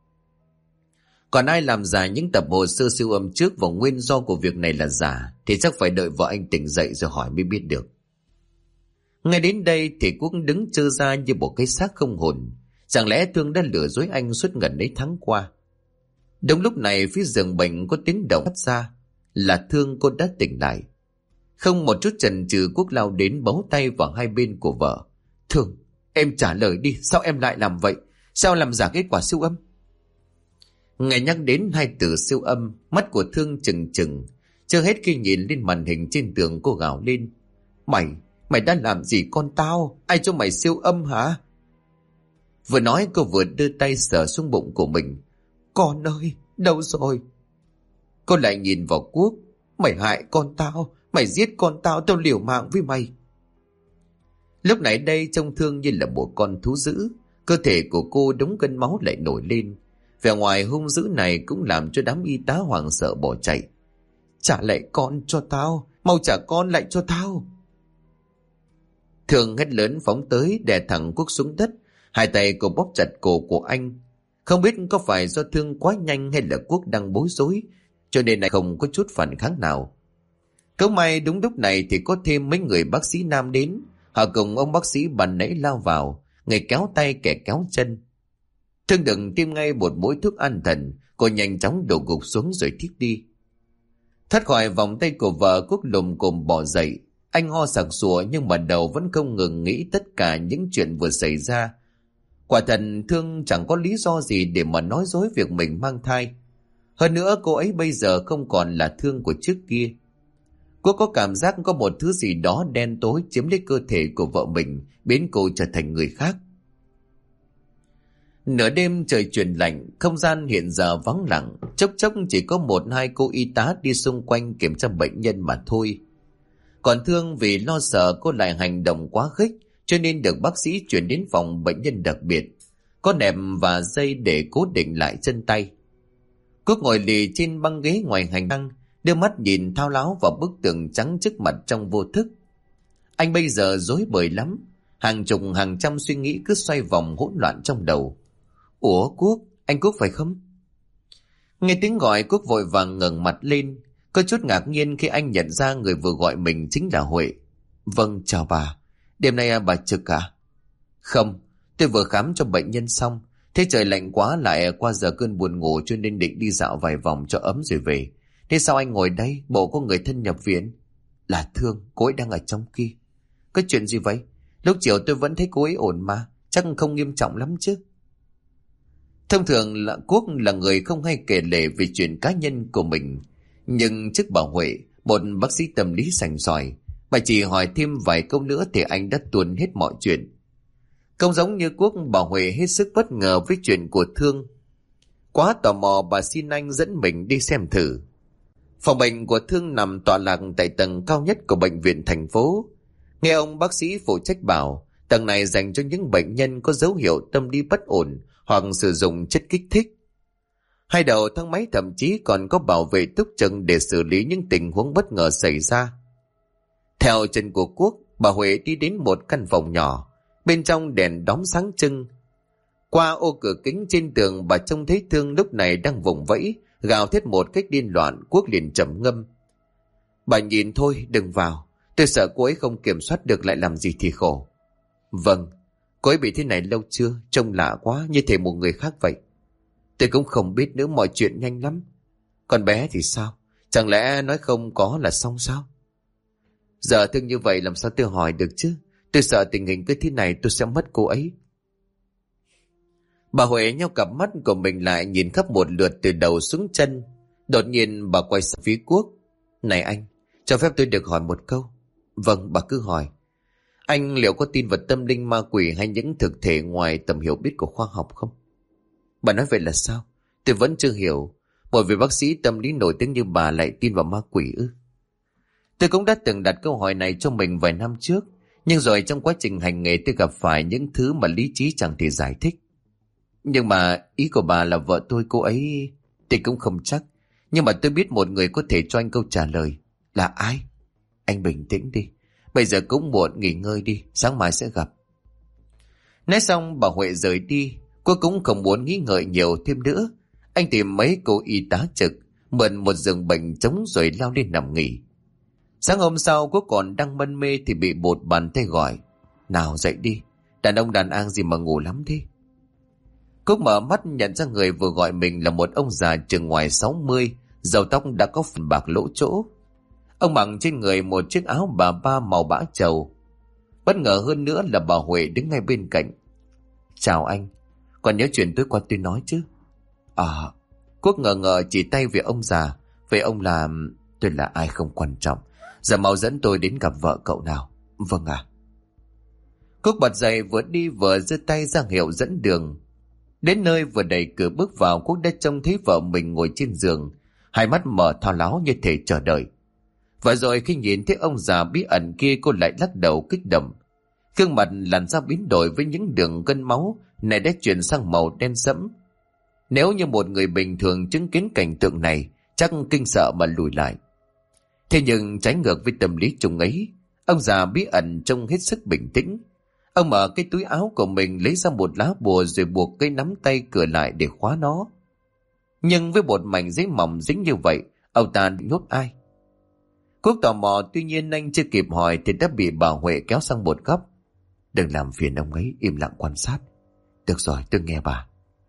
Còn ai làm giả những tập hồ sơ siêu âm trước và nguyên do của việc này là giả thì chắc phải đợi vợ anh tỉnh dậy rồi hỏi mới biết được. Ngay đến đây thì Quốc đứng trơ ra như một cái xác không hồn. Chẳng lẽ Thương đã lừa dối anh suốt gần đấy tháng qua? Đúng lúc này phía giường bệnh có tiếng động phát ra. Là Thương, cô đã tỉnh lại. Không một chút chần chừ, Quốc lao đến bấu tay vào hai bên của vợ. Thương, em trả lời đi, sao em lại làm vậy? Sao làm giả kết quả siêu âm? Ngày nhắc đến hai từ siêu âm, mắt của Thương trừng trừng. Chưa hết khi nhìn lên màn hình trên tường, cô gào lên. Mày đã làm gì con tao? Ai cho mày siêu âm hả? Vừa nói cô vừa đưa tay sờ xuống bụng của mình. Con ơi, đâu rồi? Cô lại nhìn vào Quốc. Mày hại con tao, mày giết con tao liều mạng với mày. Lúc này đây trông Thương như là một con thú dữ. Cơ thể của cô đống cân máu lại nổi lên. Vẻ ngoài hung dữ này cũng làm cho đám y tá hoảng sợ bỏ chạy. Trả lại con cho tao, mau trả con lại cho tao. Thương hét lớn phóng tới đè thẳng Quốc xuống đất. Hai tay cô bóp chặt cổ của anh. Không biết có phải do Thương quá nhanh hay là Quốc đang bối rối, cho nên này không có chút phản kháng nào. Cớ may đúng lúc này thì có thêm mấy người bác sĩ nam đến. Họ cùng ông bác sĩ ban nãy lao vào, người kéo tay kẻ kéo chân. Thương đừng tiêm ngay một mũi thuốc an thần, cô nhanh chóng đổ gục xuống rồi thiếp đi. Thoát khỏi vòng tay của vợ, Quốc lùm cồm bỏ dậy. Anh ho sặc sụa nhưng mà đầu vẫn không ngừng nghĩ tất cả những chuyện vừa xảy ra. Quả thật Thương chẳng có lý do gì để mà nói dối việc mình mang thai. Hơn nữa cô ấy bây giờ không còn là Thương của trước kia. Cô có cảm giác có một thứ gì đó đen tối chiếm lấy cơ thể của vợ mình, biến cô trở thành người khác. Nửa đêm trời chuyển lạnh, không gian hiện giờ vắng lặng, chốc chốc chỉ có một hai cô y tá đi xung quanh kiểm tra bệnh nhân mà thôi. Còn Thương vì lo sợ cô lại hành động quá khích, cho nên được bác sĩ chuyển đến phòng bệnh nhân đặc biệt, có nệm và dây để cố định lại chân tay. Cô ngồi lì trên băng ghế ngoài hành lang, đưa mắt nhìn thao láo vào bức tường trắng trước mặt trong vô thức. Anh bây giờ rối bời lắm, hàng chục hàng trăm suy nghĩ cứ xoay vòng hỗn loạn trong đầu. Ủa Quốc, anh Quốc phải không? Nghe tiếng gọi, Quốc vội vàng ngẩng mặt lên, có chút ngạc nhiên khi anh nhận ra người vừa gọi mình chính là Huệ. Vâng, chào bà. Đêm nay bà trực à? Không, tôi vừa khám cho bệnh nhân xong. Thế trời lạnh quá lại qua giờ cơn buồn ngủ cho nên định đi dạo vài vòng cho ấm rồi về. Thế sao anh ngồi đây? Bộ có người thân nhập viện. Là Thương, cô ấy đang ở trong kia. Có chuyện gì vậy? Lúc chiều tôi vẫn thấy cô ấy ổn mà, chắc không nghiêm trọng lắm chứ. Thông thường là Quốc là người không hay kể lể về chuyện cá nhân của mình. Nhưng trước bà Huệ, một bác sĩ tâm lý sành sỏi, bà chỉ hỏi thêm vài câu nữa thì anh đã tuôn hết mọi chuyện. Không giống như Quốc, bà Huệ hết sức bất ngờ với chuyện của Thương. Quá tò mò, bà xin anh dẫn mình đi xem thử. Phòng bệnh của Thương nằm tọa lạc tại tầng cao nhất của bệnh viện thành phố. Nghe ông bác sĩ phụ trách bảo, tầng này dành cho những bệnh nhân có dấu hiệu tâm lý bất ổn hoặc sử dụng chất kích thích. Hai đầu thang máy thậm chí còn có bảo vệ túc trực để xử lý những tình huống bất ngờ xảy ra. Theo chân của Quốc, bà Huệ đi đến một căn phòng nhỏ, bên trong đèn đóm sáng trưng. Qua ô cửa kính trên tường, bà trông thấy Thương lúc này đang vùng vẫy, gào thét một cách điên loạn. Quốc liền trầm ngâm. Bà nhìn thôi, đừng vào. Tôi sợ cô ấy không kiểm soát được lại làm gì thì khổ. Vâng, cô ấy bị thế này lâu chưa? Trông lạ quá, như thể một người khác vậy. Tôi cũng không biết nữa, mọi chuyện nhanh lắm. Còn bé thì sao? Chẳng lẽ nói không có là xong sao? Giờ Thương như vậy làm sao tôi hỏi được chứ? Tôi sợ tình hình cứ thế này tôi sẽ mất cô ấy. Bà Huệ nheo cặp mắt của mình lại nhìn khắp một lượt từ đầu xuống chân. Đột nhiên bà quay sang phía Quốc. Này anh, cho phép tôi được hỏi một câu. Vâng, bà cứ hỏi. Anh liệu có tin vào tâm linh ma quỷ hay những thực thể ngoài tầm hiểu biết của khoa học không? Bà nói vậy là sao? Tôi vẫn chưa hiểu. Một vị bác sĩ tâm lý nổi tiếng như bà lại tin vào ma quỷ ư? Tôi cũng đã từng đặt câu hỏi này cho mình vài năm trước. Nhưng rồi trong quá trình hành nghề tôi gặp phải những thứ mà lý trí chẳng thể giải thích. Nhưng mà ý của bà là vợ tôi, cô ấy... Thì cũng không chắc. Nhưng mà tôi biết một người có thể cho anh câu trả lời. Là ai? Anh bình tĩnh đi. Bây giờ cũng muộn, nghỉ ngơi đi. Sáng mai sẽ gặp. Nói xong bà Huệ rời đi. Cô cũng không muốn nghĩ ngợi nhiều thêm nữa. Anh tìm mấy cô y tá trực, mượn một giường bệnh trống rồi lao lên nằm nghỉ. Sáng hôm sau cô còn đang mân mê thì bị một bàn tay gọi. Nào dậy đi. Đàn ông đàn an gì mà ngủ lắm thế? Cúc mở mắt nhận ra người vừa gọi mình là một ông già chừng ngoài 60, râu tóc đã có phần bạc lỗ chỗ. Ông mặc trên người một chiếc áo bà ba màu bã trầu. Bất ngờ hơn nữa là bà Huệ đứng ngay bên cạnh. Chào anh, còn nhớ chuyện tối qua tôi nói chứ? Quốc ngờ ngợ chỉ tay về ông già. Về ông là... Tôi là ai không quan trọng. Giờ mau dẫn tôi đến gặp vợ cậu nào. Vâng ạ. Quốc bật dậy vừa đi vừa giơ tay ra hiệu dẫn đường. Đến nơi vừa đẩy cửa bước vào, Quốc đã trông thấy vợ mình ngồi trên giường, hai mắt mở thao láo như thể chờ đợi. Và rồi khi nhìn thấy ông già bí ẩn kia, cô lại lắc đầu kích động. Gương mặt làn da biến đổi với những đường gân máu này đã chuyển sang màu đen sẫm. Nếu như một người bình thường chứng kiến cảnh tượng này, chắc kinh sợ mà lùi lại. Thế nhưng trái ngược với tâm lý chung ấy, Ông già bí ẩn trông hết sức bình tĩnh. Ông mở cái túi áo của mình lấy ra một lá bùa rồi buộc cái nắm tay cửa lại để khóa nó. Nhưng với một mảnh giấy mỏng dính như vậy, ông ta nhốt ai? Quốc tò mò, tuy nhiên anh chưa kịp hỏi thì đã bị bà Huệ kéo sang một góc. Đừng làm phiền ông ấy, im lặng quan sát. Được rồi, tôi nghe bà.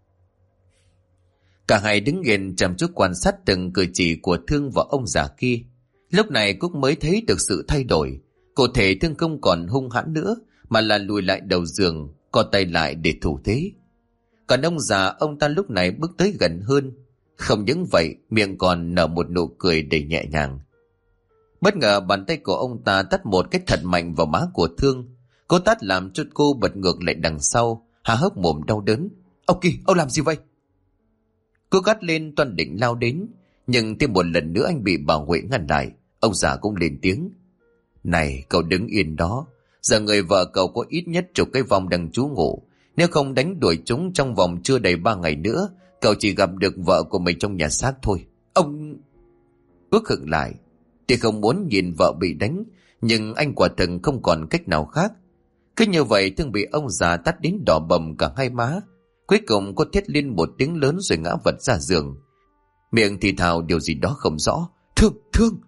Cả hai đứng yên chăm chút quan sát từng cử chỉ của Thương và ông già kia. Lúc này Cúc mới thấy được sự thay đổi. Cụ thể Thương không còn hung hãn nữa, mà là lùi lại đầu giường, co tay lại để thủ thế. Còn ông già, ông ta lúc này bước tới gần hơn. Không những vậy, miệng còn nở một nụ cười đầy nhẹ nhàng. Bất ngờ bàn tay của ông ta tát một cái thật mạnh vào má của Thương. Cô tát làm cho cô bật ngược lại đằng sau, há hốc mồm đau đớn. Ông Kỳ, ông làm gì vậy? Cô gắt lên toan định lao đến, nhưng thêm một lần nữa anh bị bà Huệ ngăn lại. Ông già cũng lên tiếng. Này, cậu đứng yên đó. Giờ người vợ cậu có ít nhất chục cái vong đang trú ngụ. Nếu không đánh đuổi chúng trong vòng chưa đầy 3 ngày nữa, cậu chỉ gặp được vợ của mình trong nhà xác thôi. Ông... Ước khựng lại. Thì không muốn nhìn vợ bị đánh, nhưng anh quả thực không còn cách nào khác. Cứ như vậy Thương bị ông già tát đến đỏ bầm cả hai má. Cuối cùng cô thét lên một tiếng lớn rồi ngã vật ra giường. Miệng thì thào điều gì đó không rõ. Thương!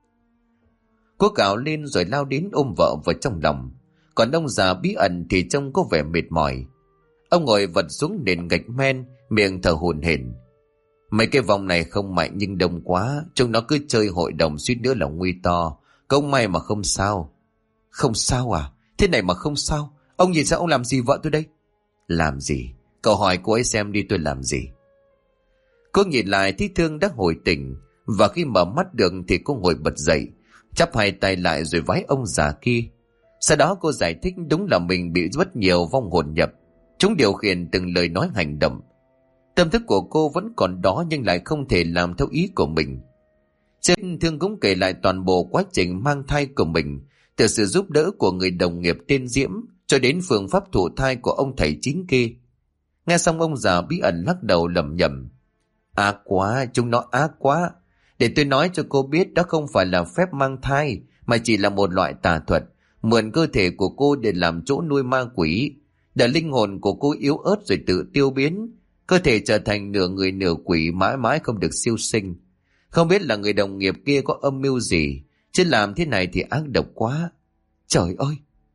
Cô cào lên rồi lao đến ôm vợ vào trong lòng. Còn ông già bí ẩn thì trông có vẻ mệt mỏi. Ông ngồi vật xuống nền gạch men, miệng thở hổn hển. Mấy cái vòng này không mạnh nhưng đông quá, chúng nó cứ chơi hội đồng suýt nữa là nguy to. Không may mà không sao. Không sao à? Thế này mà không sao? Ông nhìn sao ông làm gì vợ tôi đây? Làm gì? Cậu hỏi cô ấy xem đi tôi làm gì. Cô nhìn lại thấy Thương đã hồi tỉnh, và khi mở mắt được thì cô ngồi bật dậy, chắp hai tay lại rồi vái ông già kia. Sau đó cô giải thích đúng là mình bị rất nhiều vong hồn nhập. Chúng điều khiển từng lời nói hành động. Tâm thức của cô vẫn còn đó nhưng lại không thể làm theo ý của mình. Trên Thương cũng kể lại toàn bộ quá trình mang thai của mình, từ sự giúp đỡ của người đồng nghiệp tên Diễm cho đến phương pháp thụ thai của ông thầy Chín kia. Nghe xong ông già bí ẩn lắc đầu lẩm nhẩm. Ác quá, chúng nó ác quá. Để tôi nói cho cô biết đó không phải là phép mang thai, mà chỉ là một loại tà thuật, mượn cơ thể của cô để làm chỗ nuôi ma quỷ, để linh hồn của cô yếu ớt rồi tự tiêu biến, cơ thể trở thành nửa người nửa quỷ, mãi mãi không được siêu sinh. Không biết là người đồng nghiệp kia có âm mưu gì, chứ làm thế này thì ác độc quá. Trời ơi!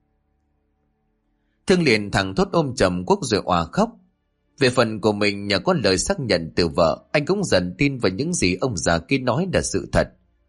Thương liền thẳng thốt ôm chầm Quốc rồi òa khóc. Về phần của mình, nhờ có lời xác nhận từ vợ, anh cũng dần tin vào những gì ông già kia nói là sự thật.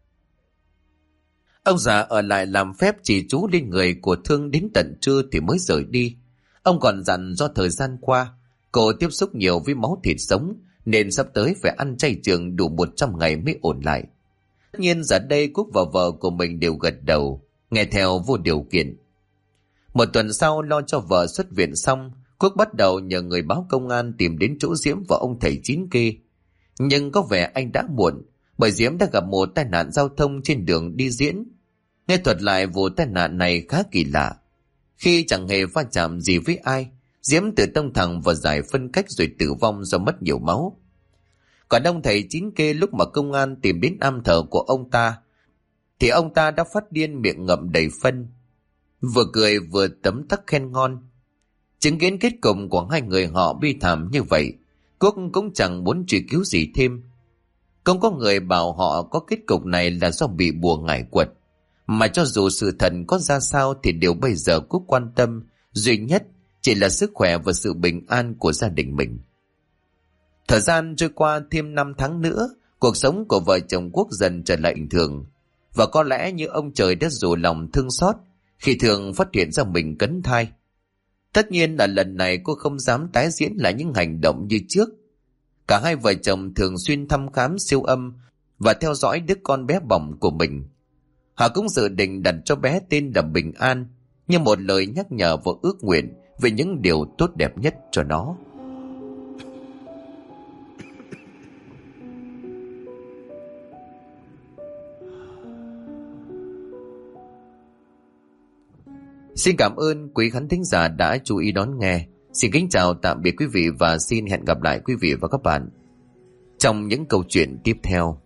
Ông già ở lại làm phép chỉ chú lên người của Thương đến tận trưa thì mới rời đi. Ông còn dặn do thời gian qua cô tiếp xúc nhiều với máu thịt sống, nên sắp tới phải ăn chay trường đủ 100 ngày mới ổn lại. Tất nhiên giờ đây Quốc và vợ của mình đều gật đầu, nghe theo vô điều kiện. Một tuần sau, lo cho vợ xuất viện xong, Quốc bắt đầu nhờ người báo công an tìm đến chỗ Diễm và ông thầy Chín kia. Nhưng có vẻ anh đã muộn, bởi Diễm đã gặp một tai nạn giao thông trên đường đi diễn. Nghe thuật lại vụ tai nạn này khá kỳ lạ. Khi chẳng hề va chạm gì với ai, Diễm tự tông thẳng vào giải phân cách rồi tử vong do mất nhiều máu. Còn ông thầy Chín kia, lúc mà công an tìm đến am thờ của ông ta, thì ông ta đã phát điên, miệng ngậm đầy phân, vừa cười vừa tấm tắc khen ngon. Chứng kiến kết cục của hai người họ bi thảm như vậy, Quốc cũng chẳng muốn truy cứu gì thêm. Không có người bảo họ có kết cục này là do bị bùa ngải quật, mà cho dù sự thật có ra sao thì điều bây giờ Quốc quan tâm duy nhất chỉ là sức khỏe và sự bình an của gia đình mình. Thời gian trôi qua thêm 5 tháng nữa, cuộc sống của vợ chồng Quốc dần trở lại bình thường, và có lẽ như ông trời đã rủ lòng thương xót khi Thường phát hiện ra mình cấn thai. Tất nhiên là lần này cô không dám tái diễn lại những hành động như trước. Cả hai vợ chồng thường xuyên thăm khám siêu âm và theo dõi đứa con bé bỏng của mình. Họ cũng dự định đặt cho bé tên là Bình An, như một lời nhắc nhở và ước nguyện về những điều tốt đẹp nhất cho nó. Xin cảm ơn quý khán thính giả đã chú ý đón nghe. Xin kính chào tạm biệt quý vị và xin hẹn gặp lại quý vị và các bạn trong những câu chuyện tiếp theo.